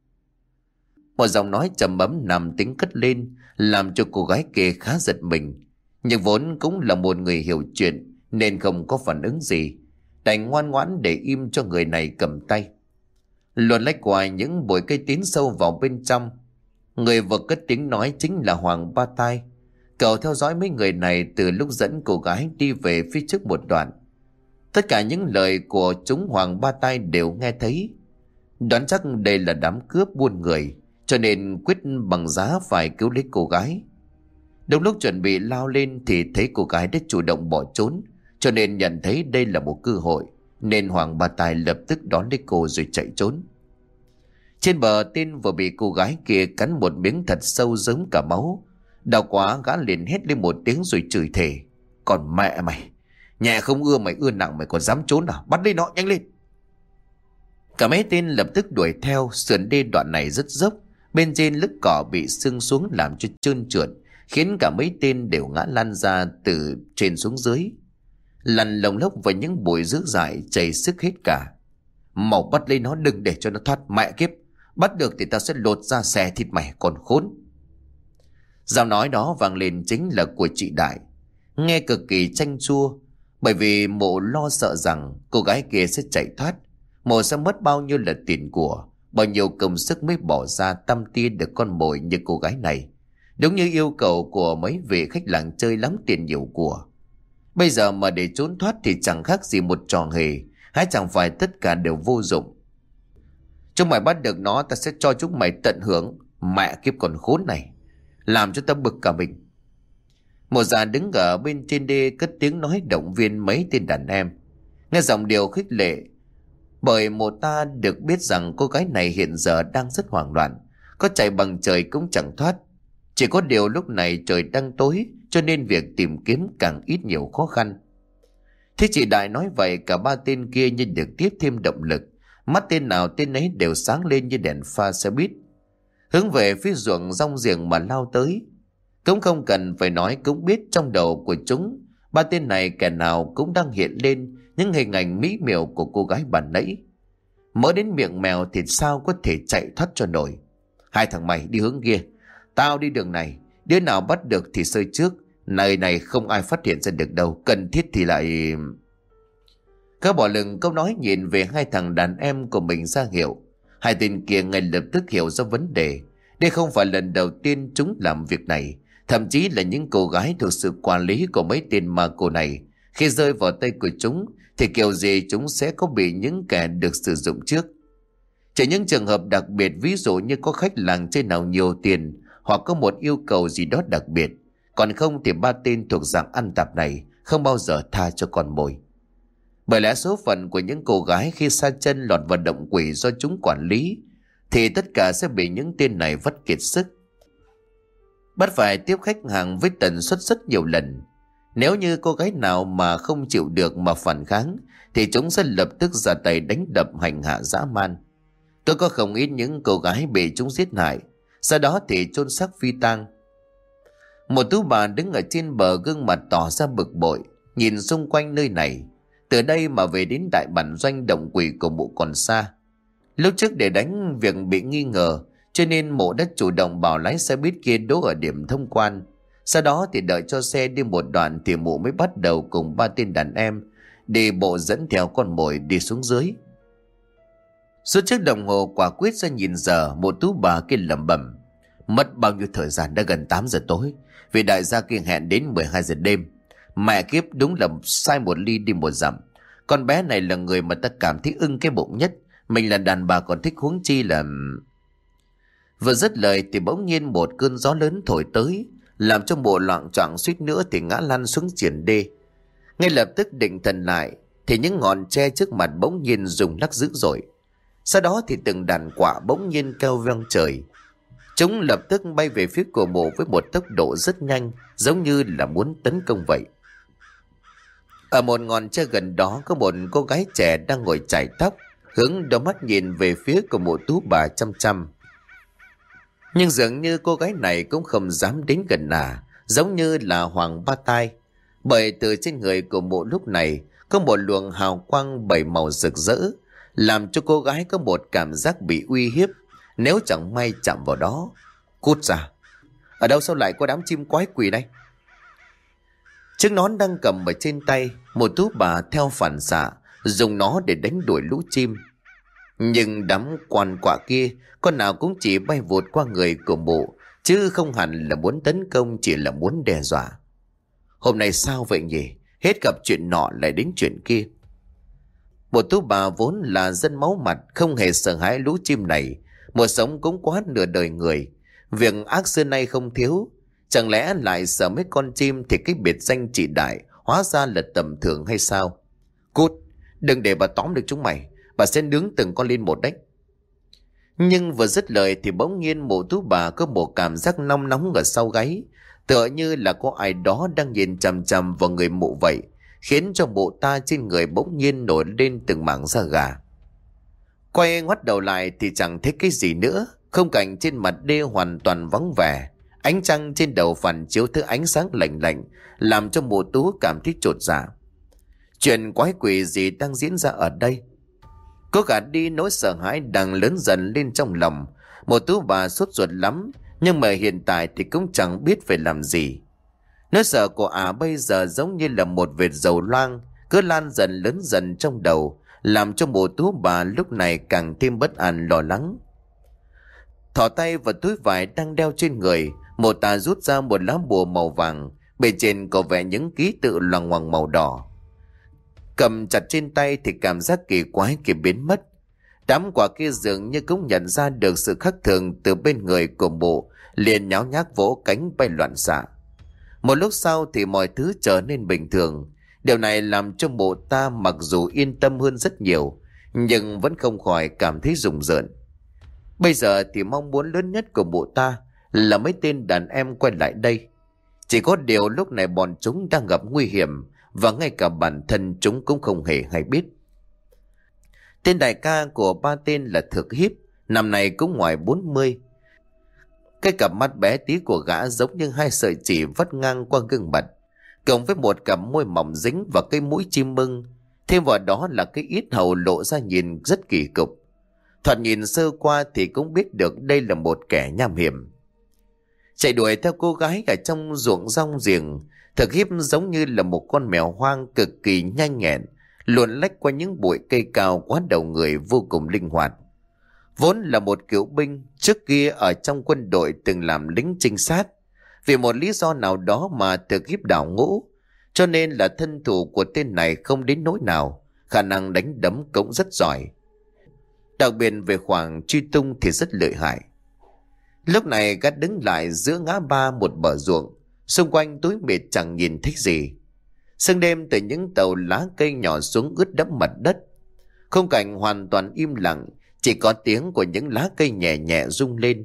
Một giọng nói trầm ấm nằm tính cất lên, làm cho cô gái kia khá giật mình, nhưng vốn cũng là một người hiểu chuyện nên không có phản ứng gì, đành ngoan ngoãn để im cho người này cầm tay. Luồn lách qua những bụi cây tiến sâu vào bên trong. Người vừa cất tiếng nói chính là Hoàng Ba Tai. Cậu theo dõi mấy người này từ lúc dẫn cô gái đi về phía trước một đoạn. Tất cả những lời của chúng Hoàng Ba Tai đều nghe thấy. Đoán chắc đây là đám cướp buôn người, cho nên quyết bằng giá phải cứu lấy cô gái. Đúng lúc chuẩn bị lao lên thì thấy cô gái đã chủ động bỏ trốn, cho nên nhận thấy đây là một cơ hội, nên Hoàng Ba Tai lập tức đón lấy cô rồi chạy trốn. Trên bờ, tên vừa bị cô gái kia cắn một miếng thật sâu giống cả máu. Đau quá, gã liền hét lên một tiếng rồi chửi thề: "Còn mẹ mày, nhẹ không ưa mày ưa nặng, mày còn dám trốn à? Bắt lấy nó nhanh lên!" Cả mấy tên lập tức đuổi theo. Sườn đê đoạn này rất dốc, bên trên lớp cỏ bị sưng xuống làm cho trơn trượt, khiến cả mấy tên đều ngã lăn ra từ trên xuống dưới, lăn lồng lốc vào những bụi rước dại, chảy sức hết cả. "Mau bắt lấy nó, đừng để cho nó thoát, mẹ kiếp! Bắt được thì tao sẽ lột ra xẻ thịt mày, còn khốn!" Giọng nói đó vang lên chính là của chị Đại, nghe cực kỳ chanh chua, bởi vì mụ lo sợ rằng cô gái kia sẽ chạy thoát. Mụ sẽ mất bao nhiêu là tiền của, bao nhiêu công sức mới bỏ ra tăm tia được con mồi như cô gái này, đúng như yêu cầu của mấy vị khách làng chơi lắm tiền nhiều của. Bây giờ mà để trốn thoát thì chẳng khác gì một trò hề, hay chẳng phải tất cả đều vô dụng. "Chúng mày bắt được nó, ta sẽ cho chúng mày tận hưởng, mẹ kiếp còn khốn này, làm cho ta bực cả mình." Một già đứng ở bên trên đê cất tiếng nói động viên mấy tên đàn em, nghe giọng điệu khích lệ, bởi một ta được biết rằng cô gái này hiện giờ đang rất hoảng loạn, có chạy bằng trời cũng chẳng thoát. Chỉ có điều lúc này trời đang tối, cho nên việc tìm kiếm càng ít nhiều khó khăn. Thế chị Đại nói vậy, cả ba tên kia như được tiếp thêm động lực, mắt tên nào tên ấy đều sáng lên như đèn pha xe buýt, hướng về phía ruộng rong giềng mà lao tới. Cũng không cần phải nói cũng biết trong đầu của chúng, ba tên này kẻ nào cũng đang hiện lên những hình ảnh mỹ miều của cô gái bàn nãy. Mở đến miệng mèo thì sao có thể chạy thoát cho nổi. "Hai thằng mày đi hướng kia, tao đi đường này, đứa nào bắt được thì sơi trước, nơi này không ai phát hiện ra được đâu, cần thiết thì lại..." Các bỏ lừng câu nói, nhìn về hai thằng đàn em của mình ra hiệu. Hai tên kia ngay lập tức hiểu ra vấn đề. Đây không phải lần đầu tiên chúng làm việc này, thậm chí là những cô gái thuộc sự quản lý của mấy tên ma cô này, khi rơi vào tay của chúng thì kiểu gì chúng sẽ có bị những kẻ được sử dụng trước. Chỉ những trường hợp đặc biệt, ví dụ như có khách làng chơi nào nhiều tiền hoặc có một yêu cầu gì đó đặc biệt, còn không thì ba tên thuộc dạng ăn tạp này không bao giờ tha cho con mồi. Bởi lẽ số phận của những cô gái khi sa chân lọt vào động quỷ do chúng quản lý thì tất cả sẽ bị những tên này vắt kiệt sức, bắt phải tiếp khách hàng với tần suất rất nhiều lần. Nếu như cô gái nào mà không chịu được mà phản kháng thì chúng sẽ lập tức ra tay đánh đập hành hạ dã man. Tôi có không ít những cô gái bị chúng giết hại, sau đó thì chôn xác phi tang. Một tú bà đứng ở trên bờ, gương mặt tỏ ra bực bội, nhìn xung quanh nơi này. Từ đây mà về đến đại bản doanh động quỷ của mụ còn xa. Lúc trước để đánh việc bị nghi ngờ, cho nên mụ đã chủ động bảo lái xe buýt kia đỗ ở điểm thông quan. Sau đó thì đợi cho xe đi một đoạn thì mụ mới bắt đầu cùng ba tên đàn em đi bộ dẫn theo con mồi đi xuống dưới. Suốt chiếc đồng hồ quả quyết ra nhìn giờ, một tú bà kia lẩm bẩm: "Mất bao nhiêu thời gian, đã gần 8 giờ tối, vì đại gia kia hẹn đến 12 giờ đêm. Mẹ kiếp, đúng là sai một ly đi một dặm. Con bé này là người mà ta cảm thấy ưng cái bụng nhất, mình là đàn bà còn thích, huống chi là..." Vừa dứt lời thì bỗng nhiên một cơn gió lớn thổi tới, làm cho bộ loạng choạng suýt nữa thì ngã lăn xuống triển đê. Ngay lập tức định thần lại thì những ngọn tre trước mặt bỗng nhiên rung lắc dữ dội. Sau đó thì từng đàn quạ bỗng nhiên kêu vang trời. Chúng lập tức bay về phía của mộ với một tốc độ rất nhanh, giống như là muốn tấn công vậy. Ở một ngọn tre gần đó có một cô gái trẻ đang ngồi chải tóc, hướng đôi mắt nhìn về phía của mộ tú bà chăm chăm. Nhưng dường như cô gái này cũng không dám đến gần giống như là Hoàng Ba Tai, bởi từ trên người của mộ lúc này có một luồng hào quang bảy màu rực rỡ, làm cho cô gái có một cảm giác bị uy hiếp nếu chẳng may chạm vào đó. "Cút ra! Ở đâu sao lại có đám chim quái quỷ này?" Chiếc nón đang cầm ở trên tay, một tú bà theo phản xạ dùng nó để đánh đuổi lũ chim. Nhưng đám quan quạ kia con nào cũng chỉ bay vụt qua người của mụ, chứ không hẳn là muốn tấn công, chỉ là muốn đe dọa. Hôm nay sao vậy nhỉ? Hết gặp chuyện nọ lại đến chuyện kia. Bộ Tú Bà vốn là dân máu mặt, không hề sợ hãi lũ chim này. Một sống cũng quá nửa đời người, việc ác xưa nay không thiếu. Chẳng lẽ lại sợ mấy con chim thì cái biệt danh chị Đại hóa ra là tầm thường hay sao? Cút, đừng để bà tóm được chúng mày, bà sẽ nướng từng con lên một đấy. Nhưng vừa dứt lời thì bỗng nhiên mụ Tú Bà có một cảm giác nóng nóng ở sau gáy, tựa như là có ai đó đang nhìn chằm chằm vào người mụ vậy, khiến cho mụ ta trên người bỗng nhiên nổi lên từng mảng da gà. Quay ngoắt đầu lại thì chẳng thấy cái gì nữa, khung cảnh trên mặt đê hoàn toàn vắng vẻ. Ánh trăng trên đầu phản chiếu thứ ánh sáng lạnh lạnh, làm cho mụ Tú cảm thấy chột dạ. Chuyện quái quỷ gì đang diễn ra ở đây? Cô gạt đi nỗi sợ hãi đang lớn dần lên trong lòng. Mụ Tú Bà sốt ruột lắm, nhưng mà hiện tại thì cũng chẳng biết phải làm gì. Nỗi sợ của bây giờ giống như là một vệt dầu loang, cứ lan dần lớn dần trong đầu, làm cho mụ Tú Bà lúc này càng thêm bất an lo lắng. Thỏ tay vào túi vải đang đeo trên người, mụ ta rút ra một lá bùa màu vàng, bề trên có vẽ những ký tự loằng ngoằng màu đỏ. Cầm chặt trên tay thì cảm giác kỳ quái kia biến mất. Đám quả kia dường như cũng nhận ra được sự khác thường từ bên người của mụ, liền nháo nhác vỗ cánh bay loạn xạ. Một lúc sau thì mọi thứ trở nên bình thường. Điều này làm cho mụ ta mặc dù yên tâm hơn rất nhiều, nhưng vẫn không khỏi cảm thấy rùng rợn. Bây giờ thì mong muốn lớn nhất của mụ ta là mấy tên đàn em quay lại đây. Chỉ có điều lúc này bọn chúng đang gặp nguy hiểm, và ngay cả bản thân chúng cũng không hề hay biết. Tên đại ca của ba tên là Thực Hiếp, năm nay cũng ngoài 40. Cái cặp mắt bé tí của gã giống như hai sợi chỉ vắt ngang qua gương mặt, cộng với một cặp môi mỏng dính và cái mũi chim mưng, thêm vào đó là cái yết hầu lộ ra nhìn rất kỳ cục. Thoạt nhìn sơ qua thì cũng biết được đây là một kẻ nham hiểm. Chạy đuổi theo cô gái ở trong ruộng rong giềng, Thực Hiếp giống như là một con mèo hoang cực kỳ nhanh nhẹn, luồn lách qua những bụi cây cao quá đầu người, vô cùng linh hoạt. Vốn là một cựu binh, trước kia ở trong quân đội từng làm lính trinh sát. Vì một lý do nào đó mà Thực Hiếp đào ngũ, cho nên là thân thủ của tên này không đến nỗi nào, khả năng đánh đấm cũng rất giỏi. Đặc biệt về khoảng truy tung thì rất lợi hại. Lúc này gã đứng lại giữa ngã ba một bờ ruộng, xung quanh tối mịt chẳng nhìn thấy gì. Sương đêm từ những tàu lá cây nhỏ xuống ướt đẫm mặt đất. Khung cảnh hoàn toàn im lặng, chỉ có tiếng của những lá cây nhẹ nhẹ rung lên.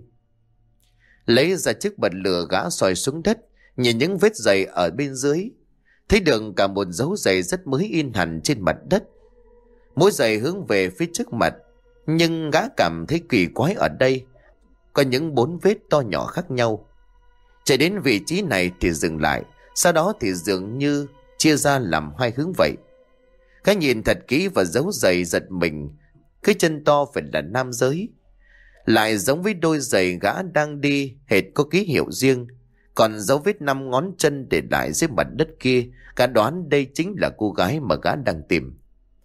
Lấy ra chiếc bật lửa, gã soi xuống đất, nhìn những vết giày ở bên dưới, thấy được cả một dấu giày rất mới in hẳn trên mặt đất. Mỗi giày hướng về phía trước mặt, nhưng gã cảm thấy kỳ quái ở đây có những 4 vết to nhỏ khác nhau. Chạy đến vị trí này thì dừng lại, sau đó thì dường như chia ra làm 2 hướng vậy. Gã nhìn thật kỹ và dấu giày giật mình, cái chân to phải là nam giới, lại giống với đôi giày gã đang đi hệt có ký hiệu riêng. Còn dấu vết 5 ngón chân để lại dưới mặt đất kia, gã đoán đây chính là cô gái mà gã đang tìm.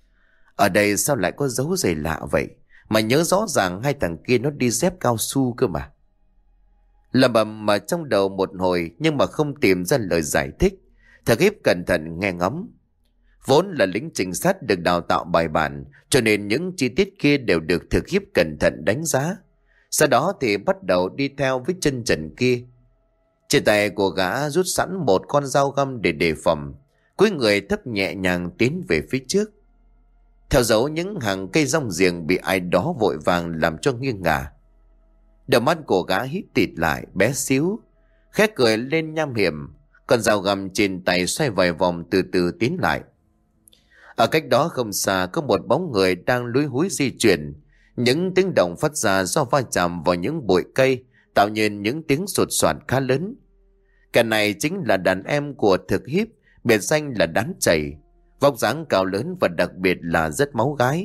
Ở đây sao lại có dấu giày lạ vậy, mà nhớ rõ ràng hai thằng kia nó đi dép cao su cơ mà. Lầm bầm mà trong đầu một hồi nhưng mà không tìm ra lời giải thích. Thực Hiếp cẩn thận nghe ngóng. Vốn là lính trinh sát được đào tạo bài bản, cho nên những chi tiết kia đều được Thực Hiếp cẩn thận đánh giá. Sau đó thì bắt đầu đi theo với chân trần kia. Trên tay của gã rút sẵn một con dao găm để đề phòng, cúi người thấp nhẹ nhàng tiến về phía trước, theo dấu những hàng cây rong giềng bị ai đó vội vàng làm cho nghiêng ngả. Đôi mắt của gã hít tịt lại, bé xíu, khẽ cười lên nham hiểm. Con dao găm trên tay xoay vài vòng từ từ tiến lại. Ở cách đó không xa có một bóng người đang lúi húi di chuyển. Những tiếng động phát ra do va chạm vào những bụi cây, tạo nên những tiếng sột soạt khá lớn. Cái này chính là đàn em của Thực Hiếp, biệt danh là Đán Chảy. Vóc dáng cao lớn và đặc biệt là rất máu gái.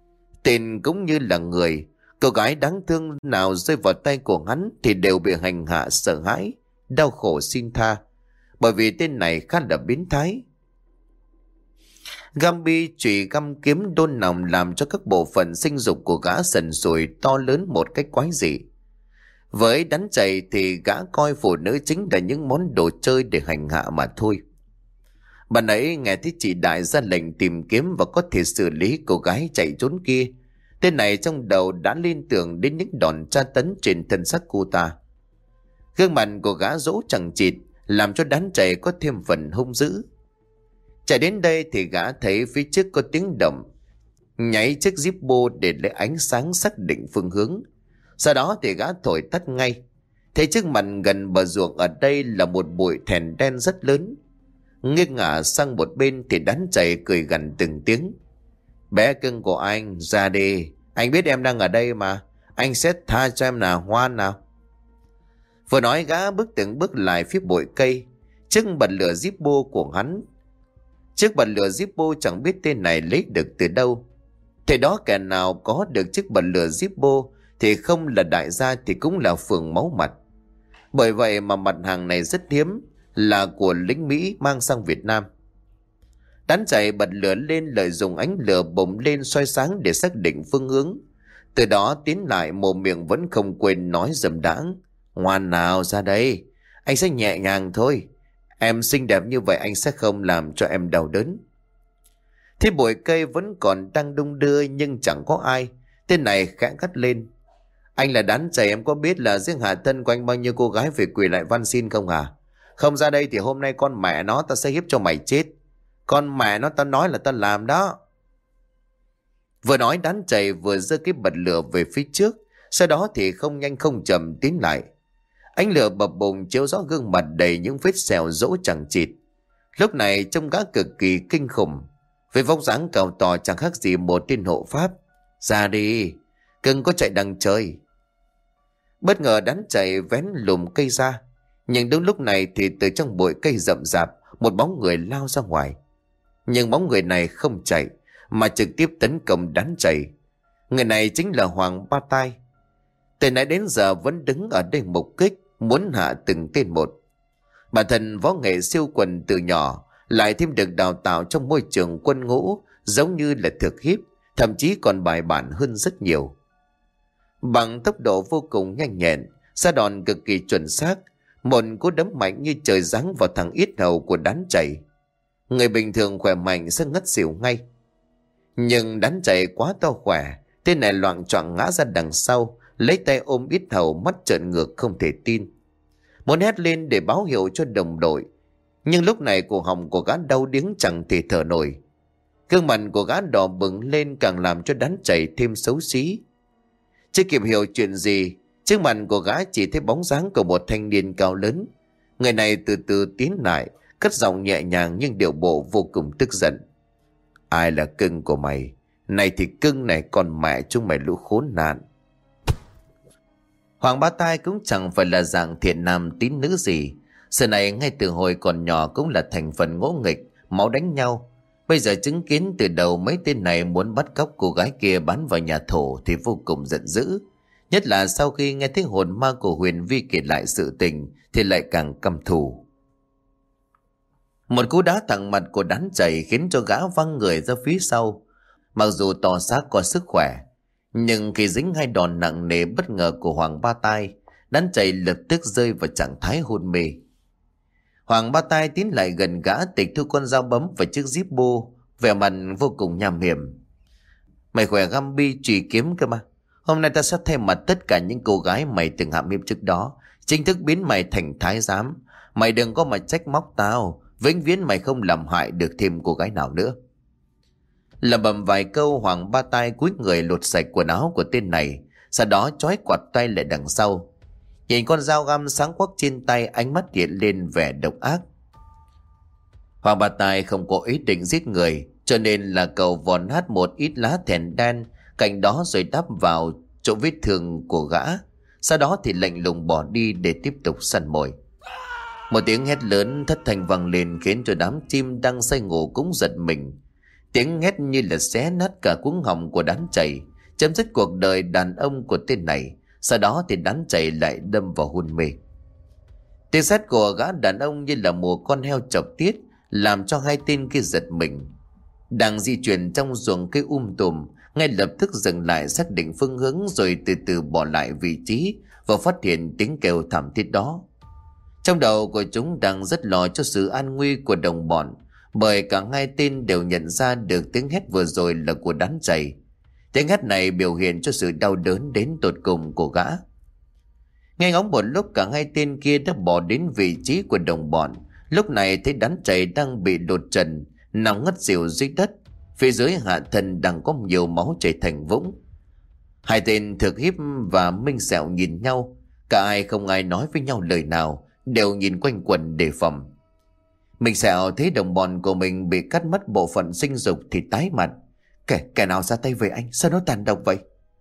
Tên cũng như là người, cô gái đáng thương nào rơi vào tay của hắn thì đều bị hành hạ sợ hãi, đau khổ xin tha, bởi vì tên này khá là biến thái. Gambi chùy găm kiếm đôn nòng làm cho các bộ phận sinh dục của gã sần sùi to lớn một cách quái dị. Với đắn chày thì gã coi phụ nữ chính là những món đồ chơi để hành hạ mà thôi. Bạn ấy nghe thấy chị Đại ra lệnh tìm kiếm và có thể xử lý cô gái chạy trốn kia. Tên này trong đầu đã liên tưởng đến những đòn tra tấn trên thân xác cô ta. Gương mặt của gã dỗ chẳng chịt làm cho đán chạy có thêm phần hung dữ. Chạy đến đây thì gã thấy phía trước có tiếng động, nháy chiếc Zippo để lấy ánh sáng xác định phương hướng. Sau đó thì gã thổi tắt ngay. Thấy trước mặt gần bờ ruộng ở đây là một bụi thèn đen rất lớn. Nghiêng ngả sang một bên thì đán chạy cười gằn từng tiếng. Bé cưng của anh, ra đi. Anh biết em đang ở đây mà. Anh sẽ tha cho em nào, ngoan nào. Vừa nói gã bước từng bước lại phía bụi cây. Chiếc bật lửa Zippo của hắn. Chiếc bật lửa Zippo chẳng biết tên này lấy được từ đâu. Thế đó kẻ nào có được chiếc bật lửa Zippo thì không là đại gia thì cũng là phường máu mặt. Bởi vậy mà mặt hàng này rất hiếm, là của lính Mỹ mang sang Việt Nam. Đán chạy bật lửa lên, lợi dụng ánh lửa bùng lên soi sáng để xác định phương hướng. Từ đó tiến lại, mồm miệng vẫn không quên nói dầm đãng. Ngoan nào, ra đây. Anh sẽ nhẹ nhàng thôi. Em xinh đẹp như vậy anh sẽ không làm cho em đau đớn. Thế bụi cây vẫn còn đang đung đưa nhưng chẳng có ai. Tên này khẽ gắt lên. Anh là đán chạy, em có biết là riêng hạ thân của anh bao nhiêu cô gái phải quỳ lại van xin không hả? Không ra đây thì hôm nay con mẹ nó tao sẽ hiếp cho mày chết. Con mẹ nó tao nói là tao làm đó. Vừa nói đán chạy vừa giơ cái bật lửa về phía trước. Sau đó thì không nhanh không chậm tiến lại. Ánh lửa bập bùng chiếu rõ gương mặt đầy những vết sẹo rỗ chẳng chịt. Lúc này trông gã cực kỳ kinh khủng. Với vóc dáng cao to chẳng khác gì một tên hộ pháp. Ra đi, cưng có chạy đằng trời. Bất ngờ đán chạy vén lùm cây ra. Nhưng đúng lúc này thì từ trong bụi cây rậm rạp một bóng người lao ra ngoài. Nhưng bóng người này không chạy mà trực tiếp tấn công đán chạy. Người này chính là Hoàng Ba Tai. Từ nãy đến giờ vẫn đứng ở đây mục kích, muốn hạ từng tên một. Bản thân võ nghệ siêu quần từ nhỏ, lại thêm được đào tạo trong môi trường quân ngũ, giống như là thực hiếp, thậm chí còn bài bản hơn rất nhiều. Bằng tốc độ vô cùng nhanh nhẹn, ra đòn cực kỳ chuẩn xác, một cú đấm mạnh như trời giáng vào thằng yết hầu của đán chạy. Người bình thường khỏe mạnh sẽ ngất xỉu ngay. Nhưng đán chạy quá to khỏe, tên này loạng choạng ngã ra đằng sau, lấy tay ôm yết hầu, mắt trợn ngược không thể tin. Muốn hét lên để báo hiệu cho đồng đội, nhưng lúc này cổ họng của gã đau điếng chẳng thể thở nổi. Gương mặt của gã đỏ bừng lên càng làm cho đán chạy thêm xấu xí. Chưa kịp hiểu chuyện gì, trước mặt của gã chỉ thấy bóng dáng của một thanh niên cao lớn. Người này từ từ tiến lại, cất giọng nhẹ nhàng nhưng điệu bộ vô cùng tức giận. Ai là cưng của mày? Này thì cưng này, còn mẹ chúng mày lũ khốn nạn. Hoàng Ba Tai cũng chẳng phải là dạng thiện nam tín nữ gì. Sự này ngay từ hồi còn nhỏ cũng là thành phần ngỗ nghịch, máu đánh nhau. Bây giờ chứng kiến từ đầu mấy tên này muốn bắt cóc cô gái kia bán vào nhà thổ thì vô cùng giận dữ. Nhất là sau khi nghe thấy hồn ma của Huyền Vi kể lại sự tình thì lại càng căm thù. Một cú đá thẳng mặt của đán chạy khiến cho gã văng người ra phía sau. Mặc dù to xác có sức khỏe, nhưng khi dính hai đòn nặng nề bất ngờ của Hoàng Ba Tai, đán chạy lập tức rơi vào trạng thái hôn mê. Hoàng Ba Tai tiến lại gần gã, tịch thu con dao bấm và chiếc Zippo, vẻ mặt vô cùng nham hiểm. Mày khỏe Gambi chùy kiếm cơ mà. Hôm nay ta sẽ thay mặt tất cả những cô gái mày từng hãm hiếp trước đó, chính thức biến mày thành thái giám. Mày đừng có mà trách móc tao, vĩnh viễn mày không làm hại được thêm cô gái nào nữa. Lẩm bẩm vài câu, Hoàng Ba Tai cúi người lột sạch quần áo của tên này, sau đó trói quạt tay lại đằng sau. Nhìn con dao găm sáng quắc trên tay, ánh mắt hiện lên vẻ độc ác. Hoàng Ba Tai không có ý định giết người, cho nên là cậu vòn hát một ít lá thèn đen cạnh đó rồi đắp vào chỗ vết thương của gã. Sau đó thì lạnh lùng bỏ đi để tiếp tục săn mồi. Một tiếng hét lớn thất thanh vang lên khiến cho đám chim đang say ngủ cũng giật mình. Tiếng hét như là xé nát cả cuống họng của đán chạy, chấm dứt cuộc đời đàn ông của tên này. Sau đó thì đán chạy lại đâm vào hôn mê. Tiếng sét của gã đàn ông như là một con heo chọc tiết, làm cho hai tên kia giật mình. Đang di chuyển trong ruộng cây tùm, ngay lập tức dừng lại xác định phương hướng rồi từ từ bỏ lại vị trí và phát hiện tiếng kêu thảm thiết đó. Trong đầu của chúng đang rất lo cho sự an nguy của đồng bọn, bởi cả hai tên đều nhận ra được tiếng hét vừa rồi là của đám chày. Tiếng hét này biểu hiện cho sự đau đớn đến tột cùng của gã. Nghe ngóng một lúc, cả hai tên kia đã bỏ đến vị trí của đồng bọn. Lúc này thấy đám chày đang bị lột trần, nằm ngất xỉu dưới đất. Phía dưới hạ thân đang có nhiều máu chảy thành vũng. Hai tên Thực Hiếp và Minh Sẹo nhìn nhau, cả ai không ai nói với nhau lời nào, đều nhìn quanh quẩn đề phòng. Minh Sẹo thấy đồng bọn của mình bị cắt mất bộ phận sinh dục thì tái mặt. Kẻ nào ra tay với anh, sao nó tàn độc vậy?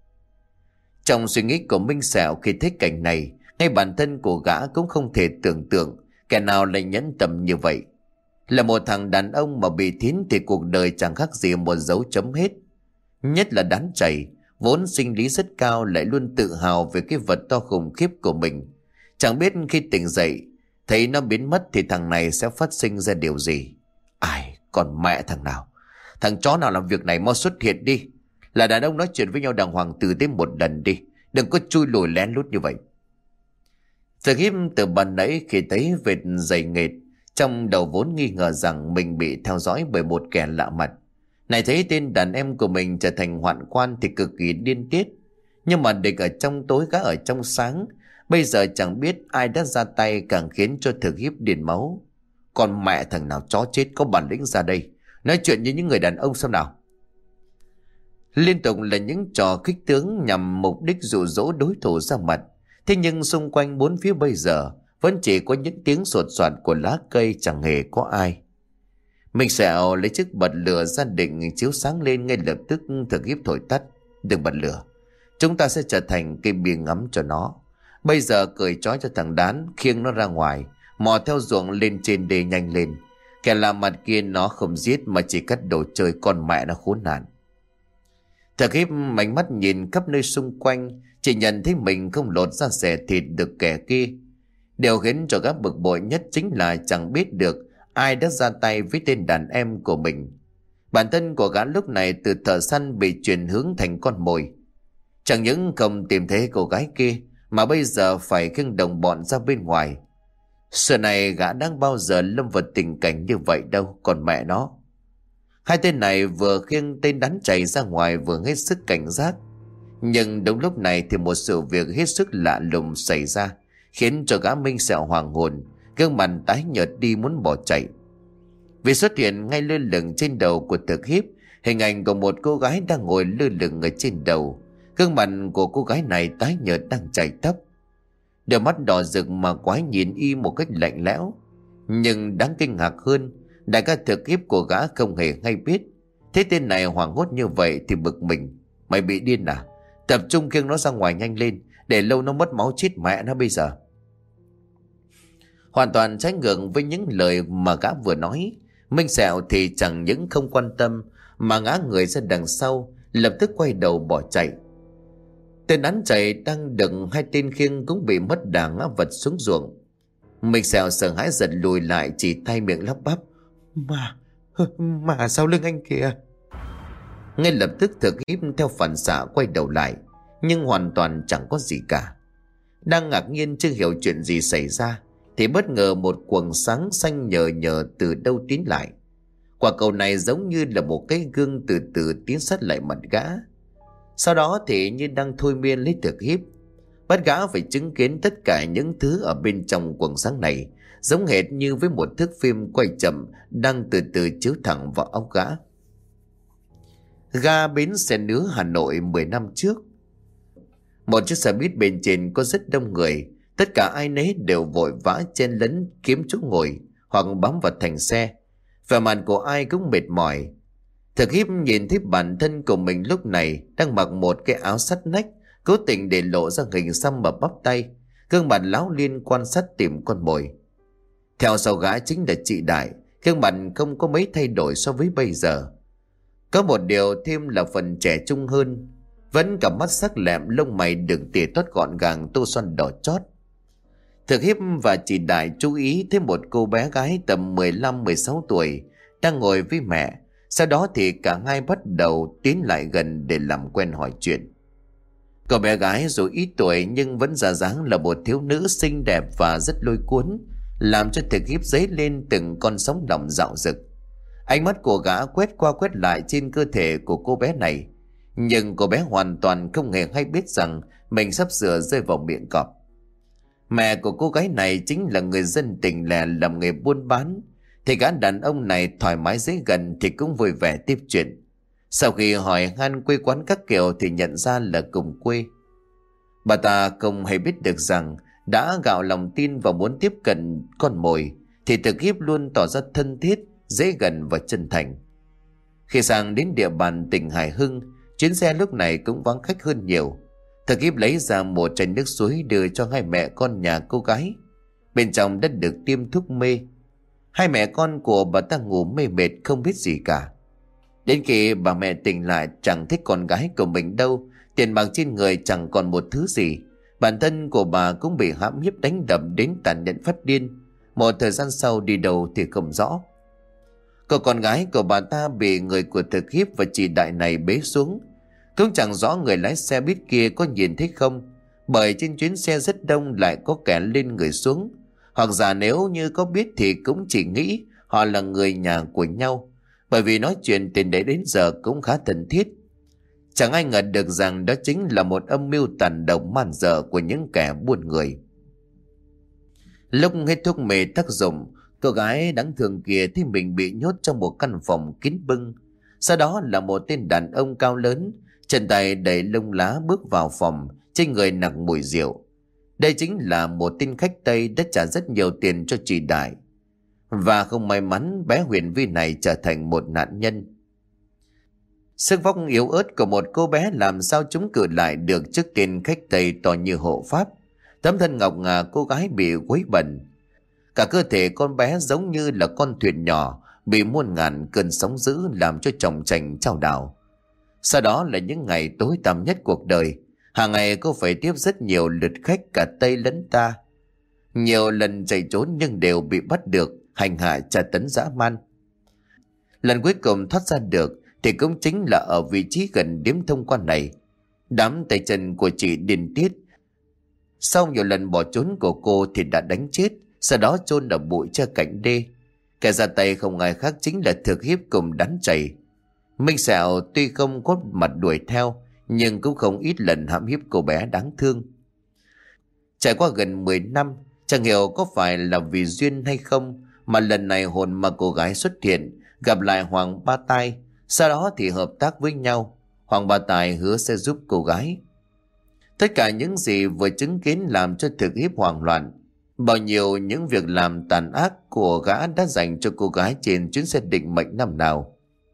Trong suy nghĩ của Minh Sẹo khi thấy cảnh này, ngay bản thân của gã cũng không thể tưởng tượng kẻ nào lại nhẫn tâm như vậy. Là một thằng đàn ông mà bị thiến thì cuộc đời chẳng khác gì một dấu chấm hết. Nhất là đám chày, vốn sinh lý rất cao, lại luôn tự hào về cái vật to khủng khiếp của mình. Chẳng biết khi tỉnh dậy thấy nó biến mất thì thằng này sẽ phát sinh ra điều gì. Ai, còn mẹ thằng nào, thằng chó nào làm việc này mau xuất hiện đi. Là đàn ông nói chuyện với nhau đàng hoàng từ tới một lần đi, đừng có chui lùi lén lút như vậy. Thực Hiếp từ ban nãy khi thấy vệt dày nghệt, trong đầu vốn nghi ngờ rằng mình bị theo dõi bởi một kẻ lạ mặt. Này thấy tên đàn em của mình trở thành hoạn quan thì cực kỳ điên tiết. Nhưng mà địch ở trong tối gã ở trong sáng, bây giờ chẳng biết ai đã ra tay càng khiến cho Thực Hiếp điên máu. Còn mẹ thằng nào chó chết có bản lĩnh ra đây, nói chuyện như những người đàn ông xem nào. Liên tục là những trò khích tướng nhằm mục đích dụ dỗ đối thủ ra mặt. Thế nhưng xung quanh bốn phía bây giờ vẫn chỉ có những tiếng sột soạt của lá cây, chẳng hề có ai. Mình Sẹo lấy chiếc bật lửa ra định chiếu sáng lên, ngay lập tức Thực Hiếp thổi tắt. Đừng bật lửa, chúng ta sẽ trở thành cây bia ngắm cho nó. Bây giờ cởi trói cho thằng Đán, khiêng nó ra ngoài, mò theo ruộng lên trên đê nhanh lên. Kẻ làm mặt kia nó không giết mà chỉ cắt đồ chơi, con mẹ nó khốn nạn. Thực Hiếp ánh mắt nhìn khắp nơi xung quanh, chỉ nhận thấy mình không lột ra xẻ thịt được kẻ kia. Điều khiến cho gã bực bội nhất chính là chẳng biết được ai đã ra tay với tên đàn em của mình. Bản thân của gã lúc này từ thợ săn bị chuyển hướng thành con mồi. Chẳng những không tìm thấy cô gái kia mà bây giờ phải khiêng đồng bọn ra bên ngoài. Xưa này gã đang bao giờ lâm vào tình cảnh như vậy đâu, còn mẹ nó. Hai tên này vừa khiêng tên Đán chạy ra ngoài vừa hết sức cảnh giác. Nhưng đúng lúc này thì một sự việc hết sức lạ lùng xảy ra, khiến cho gã Minh Sẹo hoàng hồn, gương mặt tái nhợt đi muốn bỏ chạy. Vì xuất hiện ngay lơ lửng trên đầu của Thực Hiếp hình ảnh của một cô gái đang ngồi lơ lửng ở trên đầu. Gương mặt của cô gái này tái nhợt đang chảy tóc, đôi mắt đỏ rực mà quái nhìn y một cách lạnh lẽo. Nhưng đáng kinh ngạc hơn, đại ca Thực Hiếp của gã không hề hay biết. Thế tên này hoảng hốt như vậy thì bực mình. Mày bị điên à? Tập trung khiêng nó ra ngoài nhanh lên, để lâu nó mất máu chết mẹ nó bây giờ. Hoàn toàn trái ngược với những lời mà gã vừa nói. Minh Sẹo thì chẳng những không quan tâm mà ngã người ra đằng sau, lập tức quay đầu bỏ chạy. Tên Đán chạy đang đựng hai tên khiêng cũng bị mất đà ngã vật xuống ruộng. Minh Sẹo sợ hãi giật lùi lại, chỉ thay miệng lắp bắp: Mà sau lưng anh kìa. Ngay lập tức Thực Hiếp theo phản xạ quay đầu lại, nhưng hoàn toàn chẳng có gì cả. Đang ngạc nhiên chưa hiểu chuyện gì xảy ra thì bất ngờ một quầng sáng xanh nhờ nhờ từ đâu tiến lại. Quả cầu này giống như là một cái gương từ từ tiến sát lại mặt gã. Sau đó thì như đang thôi miên lấy Thực Hiếp, bắt gã phải chứng kiến tất cả những thứ ở bên trong quầng sáng này, giống hệt như với một thước phim quay chậm đang từ từ chiếu thẳng vào óc gã. Ga bến xe Nứa Hà Nội 10 năm trước. Một chiếc xe buýt bên trên có rất đông người, tất cả ai nấy đều vội vã chen lấn kiếm chỗ ngồi hoặc bám vào thành xe. Vẻ mặt của ai cũng mệt mỏi. Thực Hiếp nhìn thấy bản thân của mình lúc này đang mặc một cái áo sắt nách, cố tình để lộ ra hình xăm và bắp tay, gương mặt láo liên quan sát tìm con mồi. Theo sau gã chính là chị Đại, gương mặt không có mấy thay đổi so với bây giờ. Có một điều thêm là phần trẻ trung hơn, vẫn cả mắt sắc lẹm, lông mày đừng tỉa tót gọn gàng, tô son đỏ chót. Thực Hiếp và chị Đại chú ý thấy một cô bé gái tầm 15-16 tuổi đang ngồi với mẹ, Sau đó thì cả hai bắt đầu tiến lại gần để làm quen hỏi chuyện. Cậu bé gái dù ít tuổi nhưng vẫn ra dáng là một thiếu nữ xinh đẹp và rất lôi cuốn, làm cho Thực Hiếp dấy lên từng con sóng lòng dạo dực. Ánh mắt của gã quét qua quét lại trên cơ thể của cô bé này, nhưng cô bé hoàn toàn không hề hay biết rằng mình sắp sửa rơi vào miệng cọp. Mẹ của cô gái này chính là người dân tỉnh lẻ làm nghề buôn bán, thì gã đàn ông này thoải mái dễ gần thì cũng vui vẻ tiếp chuyện. Sau khi hỏi han quê quán các kiểu thì nhận ra là cùng quê. Bà ta không hề biết được rằng đã gạo lòng tin và muốn tiếp cận con mồi thì Thực Hiếp luôn tỏ ra thân thiết, dễ gần và chân thành. Khi sang đến địa bàn tỉnh Hải Hưng, chuyến xe lúc này cũng vắng khách hơn nhiều. Thực Hiếp lấy ra một chai nước suối đưa cho hai mẹ con nhà cô gái. Bên trong đã được tiêm thuốc mê. Hai mẹ con của bà ta ngủ mê mệt không biết gì cả. Đến khi bà mẹ tỉnh lại chẳng thích con gái của mình đâu, tiền bạc trên người chẳng còn một thứ gì. Bản thân của bà cũng bị hãm hiếp đánh đập đến tàn nhẫn phát điên. Một thời gian sau đi đâu thì không rõ. Cậu con gái của bà ta bị người của Thực Hiếp và chị Đại này bế xuống. Cũng chẳng rõ người lái xe buýt kia có nhìn thấy không, bởi trên chuyến xe rất đông lại có kẻ lên người xuống. Hoặc giả nếu như có biết thì cũng chỉ nghĩ họ là người nhà của nhau, bởi vì nói chuyện từ đấy đến giờ cũng khá thân thiết. Chẳng ai ngờ được rằng đó chính là một âm mưu tàn độc man dợ của những kẻ buôn người. Lúc hết thuốc mê tác dụng, cô gái đáng thương kia thì mình bị nhốt trong một căn phòng kín bưng. Sau đó là một tên đàn ông cao lớn, chân tay đầy lông lá bước vào phòng, trên người nặng mùi rượu. Đây chính là một tên khách Tây đã trả rất nhiều tiền cho chị Đại. Và không may mắn bé Huyền Vi này trở thành một nạn nhân. Sức vóc yếu ớt của một cô bé làm sao chống cự lại được trước tên khách Tây to như hộ pháp. Tấm thân ngọc ngà cô gái bị quấy bẩn. Cả cơ thể con bé giống như là con thuyền nhỏ bị muôn ngàn cơn sóng dữ làm cho chồng chành chao đảo. Sau đó là những ngày tối tăm nhất cuộc đời. Hàng ngày cô phải tiếp rất nhiều lượt khách cả Tây lẫn ta. Nhiều lần chạy trốn nhưng đều bị bắt được, hành hạ tra tấn dã man. Lần cuối cùng thoát ra được thì cũng chính là ở vị trí gần điếm thông quan này. Đám tay chân của chị điên tiết. Sau nhiều lần bỏ trốn của cô thì đã đánh chết, sau đó chôn ở bụi tre cạnh đê. Kẻ ra tay không ai khác chính là Thực Hiếp cùng đám chày. Minh Sẹo tuy không có mặt đuổi theo, nhưng cũng không ít lần hãm hiếp cô bé đáng thương. Trải qua gần 10 năm, chẳng hiểu có phải là vì duyên hay không mà lần này hồn mà cô gái xuất hiện, gặp lại Hoàng Ba Tai, sau đó thì hợp tác với nhau. Hoàng Ba Tai hứa sẽ giúp cô gái. Tất cả những gì vừa chứng kiến làm cho Thực Hiếp hoảng loạn. Bao nhiêu những việc làm tàn ác của gã đã dành cho cô gái trên chuyến xe định mệnh năm nào,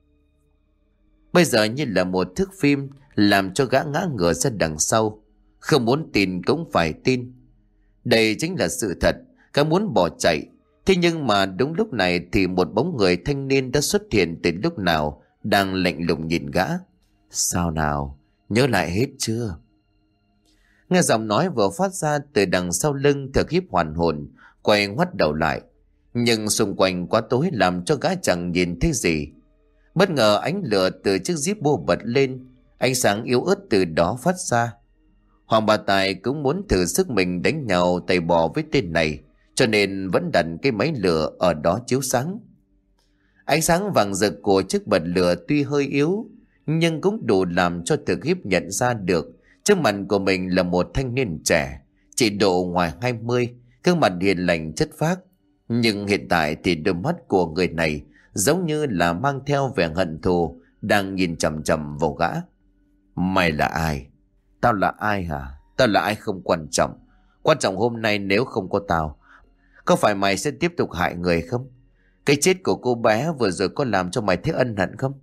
bây giờ như là một thước phim làm cho gã ngã ngửa ra đằng sau. Không muốn tin cũng phải tin. Đây chính là sự thật. Gã muốn bỏ chạy. Thế nhưng mà đúng lúc này thì một bóng người thanh niên đã xuất hiện từ lúc nào, đang lạnh lùng nhìn gã. Sao nào? Nhớ lại hết chưa? Nghe giọng nói vừa phát ra từ đằng sau lưng, Thực Hiếp hoàn hồn, quay ngoắt đầu lại. Nhưng xung quanh quá tối làm cho gã chẳng nhìn thấy gì. Bất ngờ ánh lửa từ chiếc Jeep bô bật lên, ánh sáng yếu ớt từ đó phát ra. Hoàng Bà Tài cũng muốn thử sức mình đánh nhau tay bò với tên này, cho nên vẫn đặt cái máy lửa ở đó chiếu sáng. Ánh sáng vàng rực của chiếc bật lửa tuy hơi yếu, nhưng cũng đủ làm cho Thực Hiếp nhận ra được trước mặt của mình là một thanh niên trẻ, chỉ độ ngoài 20, gương mặt hiền lành chất phác. Nhưng hiện tại thì đôi mắt của người này giống như là mang theo vẻ hận thù, đang nhìn chằm chằm vào gã. Mày là ai? Tao là ai hả? Tao là ai không quan trọng. Quan trọng hôm nay nếu không có tao, có phải mày sẽ tiếp tục hại người không? Cái chết của cô bé vừa rồi có làm cho mày thấy ân hận không?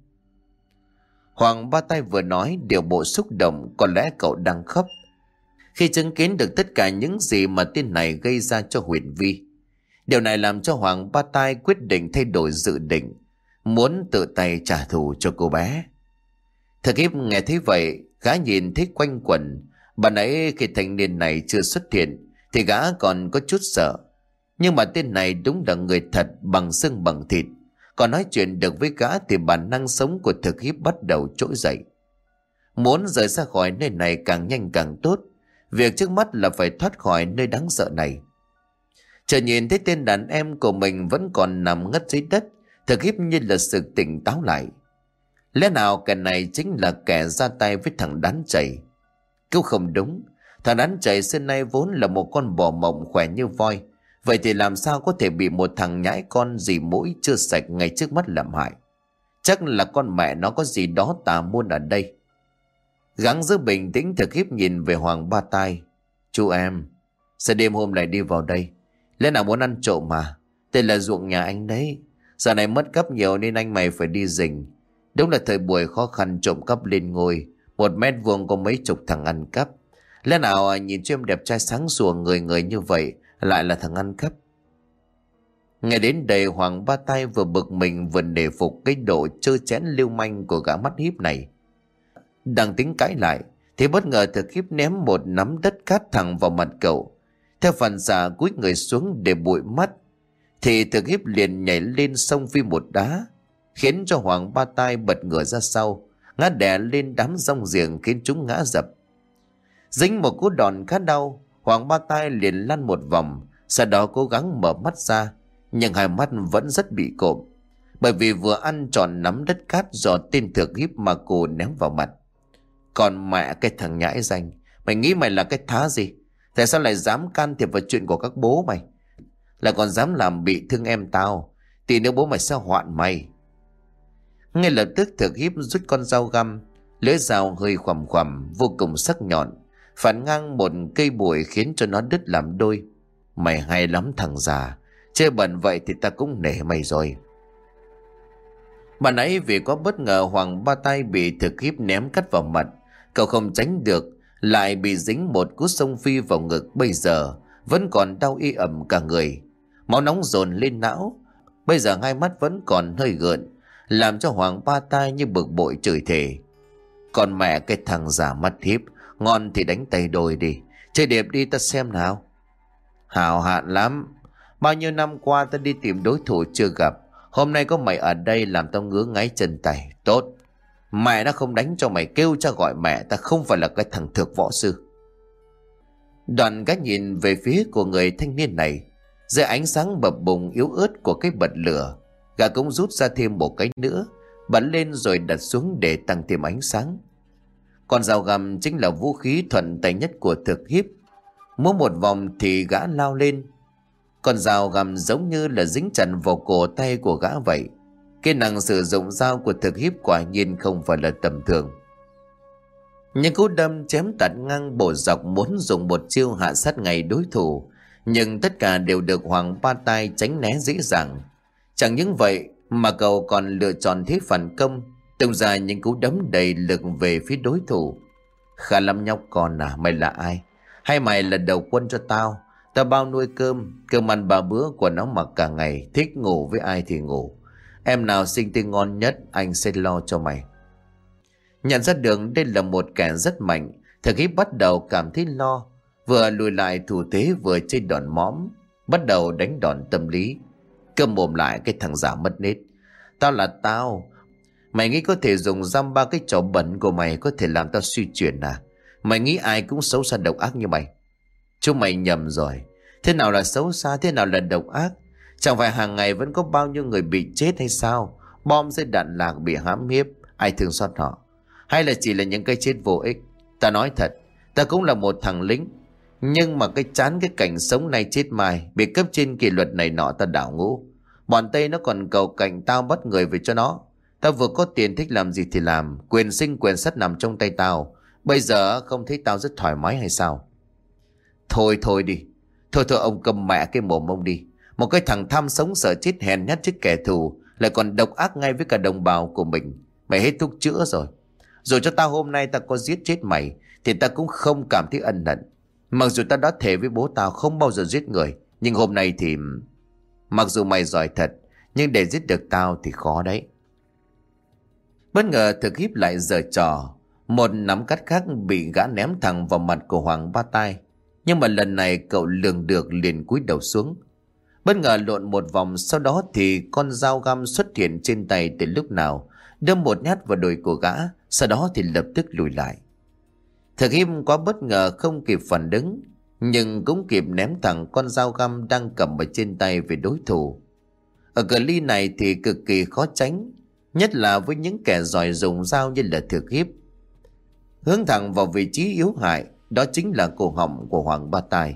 Hoàng Ba Tai vừa nói điều bộ xúc động, có lẽ cậu đang khóc khi chứng kiến được tất cả những gì mà tên này gây ra cho Huyền Vi. Điều này làm cho Hoàng Ba Tai quyết định thay đổi dự định, muốn tự tay trả thù cho cô bé. Thực Hiếp nghe thấy vậy, gã nhìn thấy quanh quẩn. Bạn ấy khi thanh niên này chưa xuất hiện thì gã còn có chút sợ. Nhưng mà tên này đúng là người thật, bằng xương bằng thịt. Còn nói chuyện được với gã thì bản năng sống của Thực Hiếp bắt đầu trỗi dậy. Muốn rời ra khỏi nơi này càng nhanh càng tốt. Việc trước mắt là phải thoát khỏi nơi đáng sợ này. Chợt nhìn thấy tên đàn em của mình vẫn còn nằm ngất dưới đất, Thực Hiếp như là sự tỉnh táo lại. Lẽ nào kẻ này chính là kẻ ra tay với thằng đán chày? Câu không đúng. Thằng đán chày xưa nay vốn là một con bò mộng khỏe như voi. Vậy thì làm sao có thể bị một thằng nhãi con dì mũi chưa sạch ngay trước mắt làm hại? Chắc là con mẹ nó có gì đó tà môn ở đây. Gắng giữ bình tĩnh, Thực Hiếp nhìn về Hoàng Ba Tai. Chú em, sao đêm hôm lại đi vào đây? Lẽ nào muốn ăn trộm mà? Đây là ruộng nhà anh đấy. Giờ này mất cắp nhiều nên anh mày phải đi rình. Đúng là thời buổi khó khăn, trộm cắp lên ngôi. 1 mét vuông có mấy chục thằng ăn cắp. Lẽ nào nhìn cho em đẹp trai sáng sủa người người như vậy lại là thằng ăn cắp? Nghe đến đây, Hoàng Ba Tai vừa bực mình vừa nể phục cái độ trơ chẽn lưu manh của gã mắt híp này. Đang tính cãi lại thì bất ngờ Thực Hiếp ném một nắm đất cát thẳng vào mặt cậu. Theo phản xạ cúi người xuống để bụi mắt, thì Thực Hiếp liền nhảy lên xông phi một đá, khiến cho Hoàng Ba Tai bật ngửa ra sau, ngã đè lên đám rong giềng khiến chúng ngã dập. Dính một cú đòn khá đau, Hoàng Ba Tai liền lăn một vòng, sau đó cố gắng mở mắt ra, nhưng hai mắt vẫn rất bị cộm, bởi vì vừa ăn tròn nắm đất cát do tên Thực Hiếp mà cô ném vào mặt. Còn mẹ cái thằng nhãi danh, mày nghĩ mày là cái thá gì? Tại sao lại dám can thiệp vào chuyện của các bố mày? Lại còn dám làm bị thương em tao, thì nếu bố mày sẽ hoạn mày. Ngay lập tức Thực Hiếp rút con dao găm, lưỡi dao hơi khoằm khoằm vô cùng sắc nhọn, phản ngang một cây bụi khiến cho nó đứt làm đôi. Mày hay lắm thằng già, chơi bẩn vậy thì ta cũng nể mày rồi. Mà nãy vì có bất ngờ Hoàng Ba Tai bị Thực Hiếp ném cắt vào mặt, cậu không tránh được, lại bị dính một cú xông phi vào ngực, bây giờ vẫn còn đau y ẩm cả người. Máu nóng dồn lên não, bây giờ hai mắt vẫn còn hơi gợn, làm cho Hoàng Ba Tai như bực bội chửi thề. Còn mẹ cái thằng già mắt hiếp, ngon thì đánh tay đôi đi, chơi đẹp đi ta xem nào. Hào hạn lắm, bao nhiêu năm qua ta đi tìm đối thủ chưa gặp, hôm nay có mày ở đây làm tao ngứa ngáy chân tay. Tốt, mẹ nó không đánh cho mày kêu cha gọi mẹ, ta không phải là cái thằng thực võ sư. Đoàn cách nhìn về phía của người thanh niên này, dưới ánh sáng bập bùng yếu ớt của cái bật lửa, gã cũng rút ra thêm một cái nữa, bắn lên rồi đặt xuống để tăng thêm ánh sáng. Con dao găm chính là vũ khí thuận tay nhất của Thực Hiếp. Múa một vòng thì gã lao lên. Con dao găm giống như là dính chặt vào cổ tay của gã vậy. Cái năng sử dụng dao của Thực Hiếp quả nhiên không phải là tầm thường. Những cú đâm chém tạt ngang bổ dọc muốn dùng một chiêu hạ sát ngay đối thủ, nhưng tất cả đều được Hoàng Ba Tai tránh né dễ dàng. Chẳng những vậy mà cậu còn lựa chọn thế phản công, tung ra những cú đấm đầy lực về phía đối thủ. Khá lắm nhóc con à, mày là ai? Hay mày là đầu quân cho tao? Tao bao nuôi cơm ăn 3 bữa, quần áo mặc cả ngày, thích ngủ với ai thì ngủ. Em nào xinh tươi ngon nhất anh sẽ lo cho mày. Nhận ra được đây là một kẻ rất mạnh, Thực Hiếp bắt đầu cảm thấy lo, vừa lùi lại thủ thế vừa chơi đòn mõm, bắt đầu đánh đòn tâm lý. Câm mồm lại cái thằng giả mất nết. Tao là tao, mày nghĩ có thể dùng dăm ba cái trò bẩn của mày có thể làm tao suy chuyển à? Mày nghĩ ai cũng xấu xa độc ác như mày? Chúng mày nhầm rồi. Thế nào là xấu xa, thế nào là độc ác? Chẳng phải hàng ngày vẫn có bao nhiêu người bị chết hay sao? Bom rơi đạn lạc, bị hãm hiếp, ai thương xót họ? Hay là chỉ là những cái chết vô ích? Ta nói thật, ta cũng là một thằng lính, nhưng mà cái chán cái cảnh sống nay chết mai, bị cấp trên kỷ luật này nọ ta đảo ngũ. Bọn Tây nó còn cầu cạnh tao bắt người về cho nó. Tao vừa có tiền thích làm gì thì làm, quyền sinh quyền sát nằm trong tay tao. Bây giờ không thấy tao rất thoải mái hay sao? Thôi đi. Thôi ông cầm mẹ cái mồm ông đi. Một cái thằng tham sống sợ chết hèn nhát trước kẻ thù, lại còn độc ác ngay với cả đồng bào của mình. Mày hết thuốc chữa rồi. Dù cho tao hôm nay tao có giết chết mày thì tao cũng không cảm thấy ân hận. Mặc dù tao đã thề với bố tao không bao giờ giết người, nhưng hôm nay thì... Mặc dù mày giỏi thật, nhưng để giết được tao thì khó đấy. Bất ngờ Thực Hiếp lại giở trò. Một nắm cát khác bị gã ném thẳng vào mặt của Hoàng Ba Tai. Nhưng mà lần này cậu lường được liền cúi đầu xuống. Bất ngờ lộn một vòng, sau đó thì con dao găm xuất hiện trên tay từ lúc nào, đâm một nhát vào đùi của gã, sau đó thì lập tức lùi lại. Thực Hiếp quá bất ngờ không kịp phản ứng, nhưng cũng kịp ném thẳng con dao găm đang cầm ở trên tay về đối thủ. Ở cự ly này thì cực kỳ khó tránh, nhất là với những kẻ giỏi dùng dao như là Thực Hiếp. Hướng thẳng vào vị trí yếu hại, đó chính là cổ họng của Hoàng Ba Tai.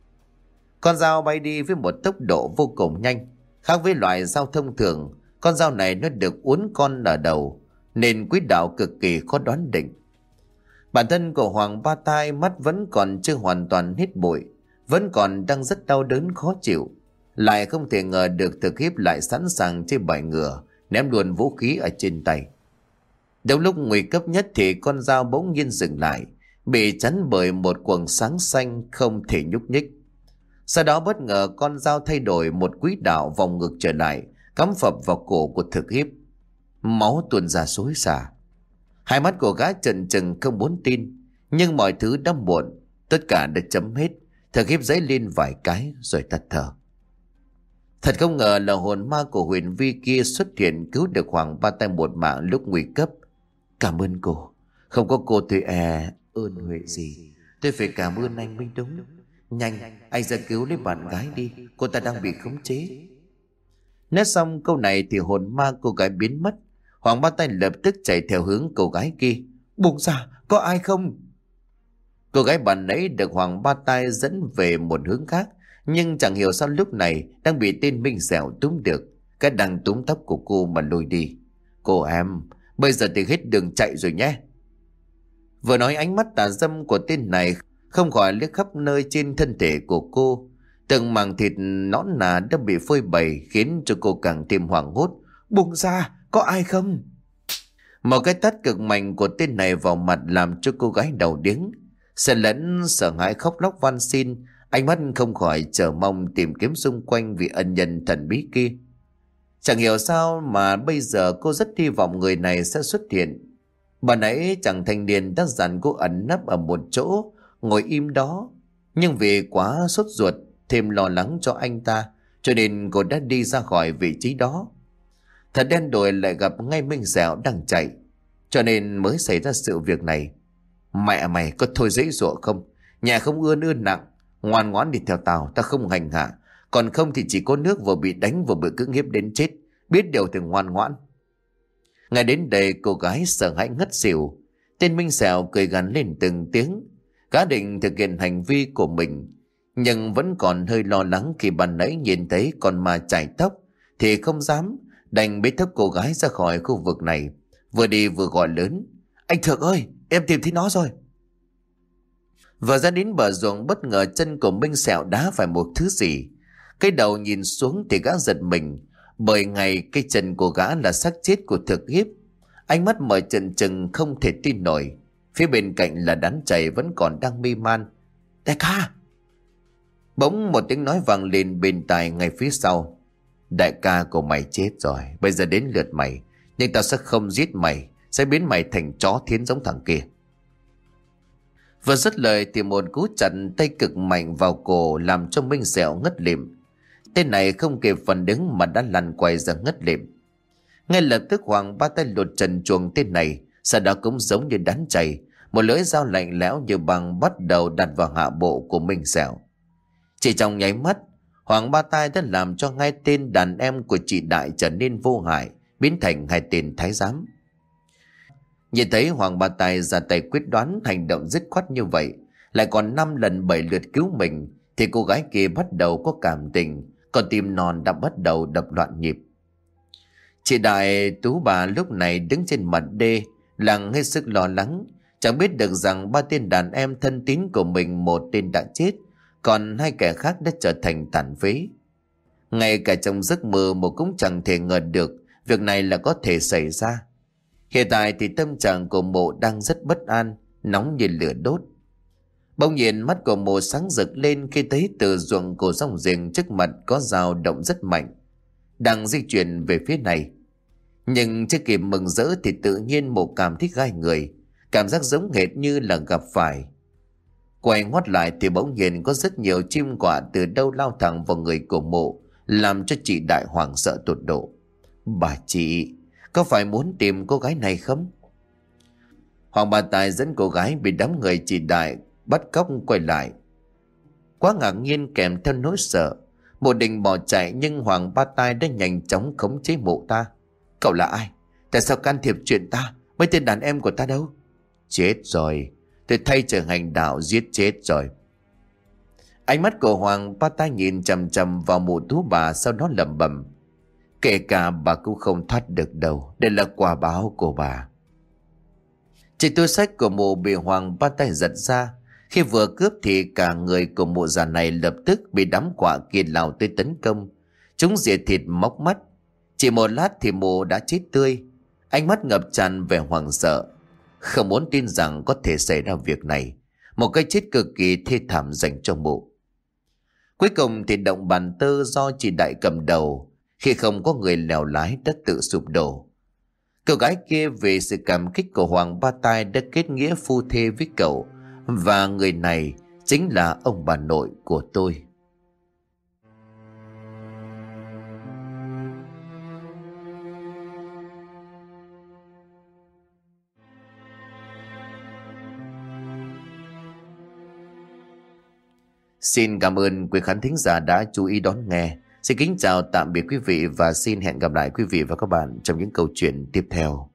Con dao bay đi với một tốc độ vô cùng nhanh. Khác với loại dao thông thường, con dao này nó được uốn con ở đầu, nên quỹ đạo cực kỳ khó đoán định. Bản thân của Hoàng Ba Tai mắt vẫn còn chưa hoàn toàn hết bụi, vẫn còn đang rất đau đớn khó chịu. Lại không thể ngờ được Thực Hiếp lại sẵn sàng chơi bài ngửa, ném luôn vũ khí ở trên tay. Đến lúc nguy cấp nhất thì con dao bỗng nhiên dừng lại, bị chắn bởi một quầng sáng xanh không thể nhúc nhích. Sau đó bất ngờ con dao thay đổi một quỹ đạo vòng ngược trở lại, cắm phập vào cổ của Thực Hiếp. Máu tuôn ra xối xả. Hai mắt của gã trợn trừng không muốn tin, nhưng mọi thứ đã muộn, tất cả đã chấm hết. Thực Hiếp giãy lên vài cái rồi tắt thở. Thật không ngờ là hồn ma của Huyền Vi kia xuất hiện cứu được Hoàng Ba Tai một mạng lúc nguy cấp. Cảm ơn cô, không có cô tôi ơn huệ gì. Tôi phải cảm ơn anh mới đúng. Nhanh, anh ra cứu lấy bạn gái đi, cô ta đang bị khống chế. Nói xong câu này thì hồn ma cô gái biến mất. Hoàng Ba Tai lập tức chạy theo hướng cô gái kia. Buông ra, có ai không? Cô gái bạn nãy được Hoàng Ba Tai dẫn về một hướng khác, nhưng chẳng hiểu sao lúc này đang bị tên Minh Dẻo túm được. Cái đang túm tóc của cô mà lôi đi. Cô em, bây giờ thì hết đường chạy rồi nhé. Vừa nói ánh mắt tà dâm của tên này không khỏi liếc khắp nơi trên thân thể của cô. Từng mảng thịt nõn nà đã bị phơi bày khiến cho cô càng thêm hoảng hốt. Buông ra, có ai không? Một cái tát cực mạnh của tên này vào mặt làm cho cô gái đầu điếng. Sợ lẫn sợ hãi khóc lóc van xin, ánh mắt không khỏi chờ mong tìm kiếm xung quanh vị ân nhân thần bí kia. Chẳng hiểu sao mà bây giờ cô rất hy vọng người này sẽ xuất hiện. Bà nãy chàng thanh niên đã dặn cô ẩn nấp ở một chỗ, ngồi im đó. Nhưng vì quá sốt ruột, thêm lo lắng cho anh ta, cho nên cô đã đi ra khỏi vị trí đó. Thật đen đủi lại gặp ngay Minh Dẻo đang chạy, cho nên mới xảy ra sự việc này. Mẹ mày có thôi dễ dụa không? Nhà không ưa nặng, ngoan ngoãn đi theo tao, ta không hành hạ. Còn không thì chỉ có nước vừa bị đánh vừa bị cưỡng hiếp đến chết. Biết điều thì ngoan ngoãn. Ngay đến đây cô gái sợ hãi ngất xỉu. Tên Minh Dẻo cười gằn lên từng tiếng. Gã định thực hiện hành vi của mình, nhưng vẫn còn hơi lo lắng khi ban nãy nhìn thấy con ma chải tóc thì không dám, đành bế thốc cô gái ra khỏi khu vực này. Vừa đi vừa gọi lớn. Anh Thược ơi, em tìm thấy nó rồi. Vừa ra đến bờ ruộng, bất ngờ chân của Minh Dẻo đá phải một thứ gì. Cái đầu nhìn xuống thì gã giật mình, bởi ngày cái chân của gã là xác chết của Thực Hiếp. Ánh mắt mở trừng trừng không thể tin nổi. Phía bên cạnh là đám chày vẫn còn đang mê man. Đại ca! Bỗng một tiếng nói vang lên bên tai ngay phía sau. Đại ca của mày chết rồi, bây giờ đến lượt mày. Nhưng tao sẽ không giết mày, sẽ biến mày thành chó thiến giống thằng kia. Vừa dứt lời thì một cú chặn tay cực mạnh vào cổ làm cho Minh Dẻo ngất lịm. Tên này không kịp phản ứng mà đã lăn quay ra ngất lịm. Ngay lập tức Hoàng Ba Tai lột trần chuồng tên này, sau đó cũng giống như đán chày, một lưỡi dao lạnh lẽo như bằng bắt đầu đặt vào hạ bộ của Minh Dẻo. Chỉ trong nháy mắt, Hoàng Ba Tai đã làm cho hai tên đàn em của chị Đại trở nên vô hại, biến thành hai tên thái giám. Nhìn thấy Hoàng Ba Tai ra tay quyết đoán, hành động dứt khoát như vậy, lại còn 5 lần 7 lượt cứu mình, thì cô gái kia bắt đầu có cảm tình, còn tim non đã bắt đầu đập loạn nhịp. Chị Đại tú bà lúc này đứng trên mặt đê, lặng hết sức lo lắng, chẳng biết được rằng 3 tên đàn em thân tín của mình, một tên đã chết, còn 2 kẻ khác đã trở thành tàn phế. Ngay cả trong giấc mơ một cũng chẳng thể ngờ được việc này là có thể xảy ra. Hiện tại thì tâm trạng của Mộ đang rất bất an, nóng như lửa đốt. Bỗng nhiên mắt của Mộ sáng rực lên khi thấy từ ruộng cổ rong rền trước mặt có dao động rất mạnh, đang di chuyển về phía này. Nhưng chưa kịp mừng rỡ thì tự nhiên Mộ cảm thấy gai người, cảm giác giống hệt như là gặp phải. Quay ngoắt lại thì bỗng nhiên có rất nhiều chim quạ từ đâu lao thẳng vào người của Mộ, làm cho chị Đại hoảng sợ tột độ. Bà chị, có phải muốn tìm cô gái này không? Hoàng bà Tài dẫn cô gái bị đám người chị Đại bắt cóc quay lại. Quá ngạc nhiên kèm theo nỗi sợ, Mộ định bỏ chạy nhưng Hoàng ba Tài đã nhanh chóng khống chế mụ ta. Cậu là ai? Tại sao can thiệp chuyện ta? Mấy tên đàn em của ta đâu? Chết rồi, tôi thay trời hành đạo giết chết rồi. Ánh mắt của Hoàng ba Tài nhìn chằm chằm vào mụ tú bà, sau đó lẩm bẩm: kể cả bà cũng không thoát được đâu, đây là quả báo của bà. Chỉ túi sách của mụ bị Hoàng ba Tài giật ra. Khi vừa cướp thì cả người của mụ già này lập tức bị đám quạ kia lao tới tấn công. Chúng rỉa thịt móc mắt. Chỉ một lát thì mụ đã chết tươi. Ánh mắt ngập tràn vẻ hoảng sợ, không muốn tin rằng có thể xảy ra việc này. Một cái chết cực kỳ thê thảm dành cho mụ. Cuối cùng thì động bàn tơ do chị Đại cầm đầu, khi không có người lèo lái đã tự sụp đổ. Cô gái kia vì sự cảm kích của Hoàng ba Tai đã kết nghĩa phu thê với cậu, và người này chính là ông bà nội của tôi. Xin cảm ơn quý khán thính giả đã chú ý đón nghe. Xin kính chào tạm biệt quý vị và xin hẹn gặp lại quý vị và các bạn trong những câu chuyện tiếp theo.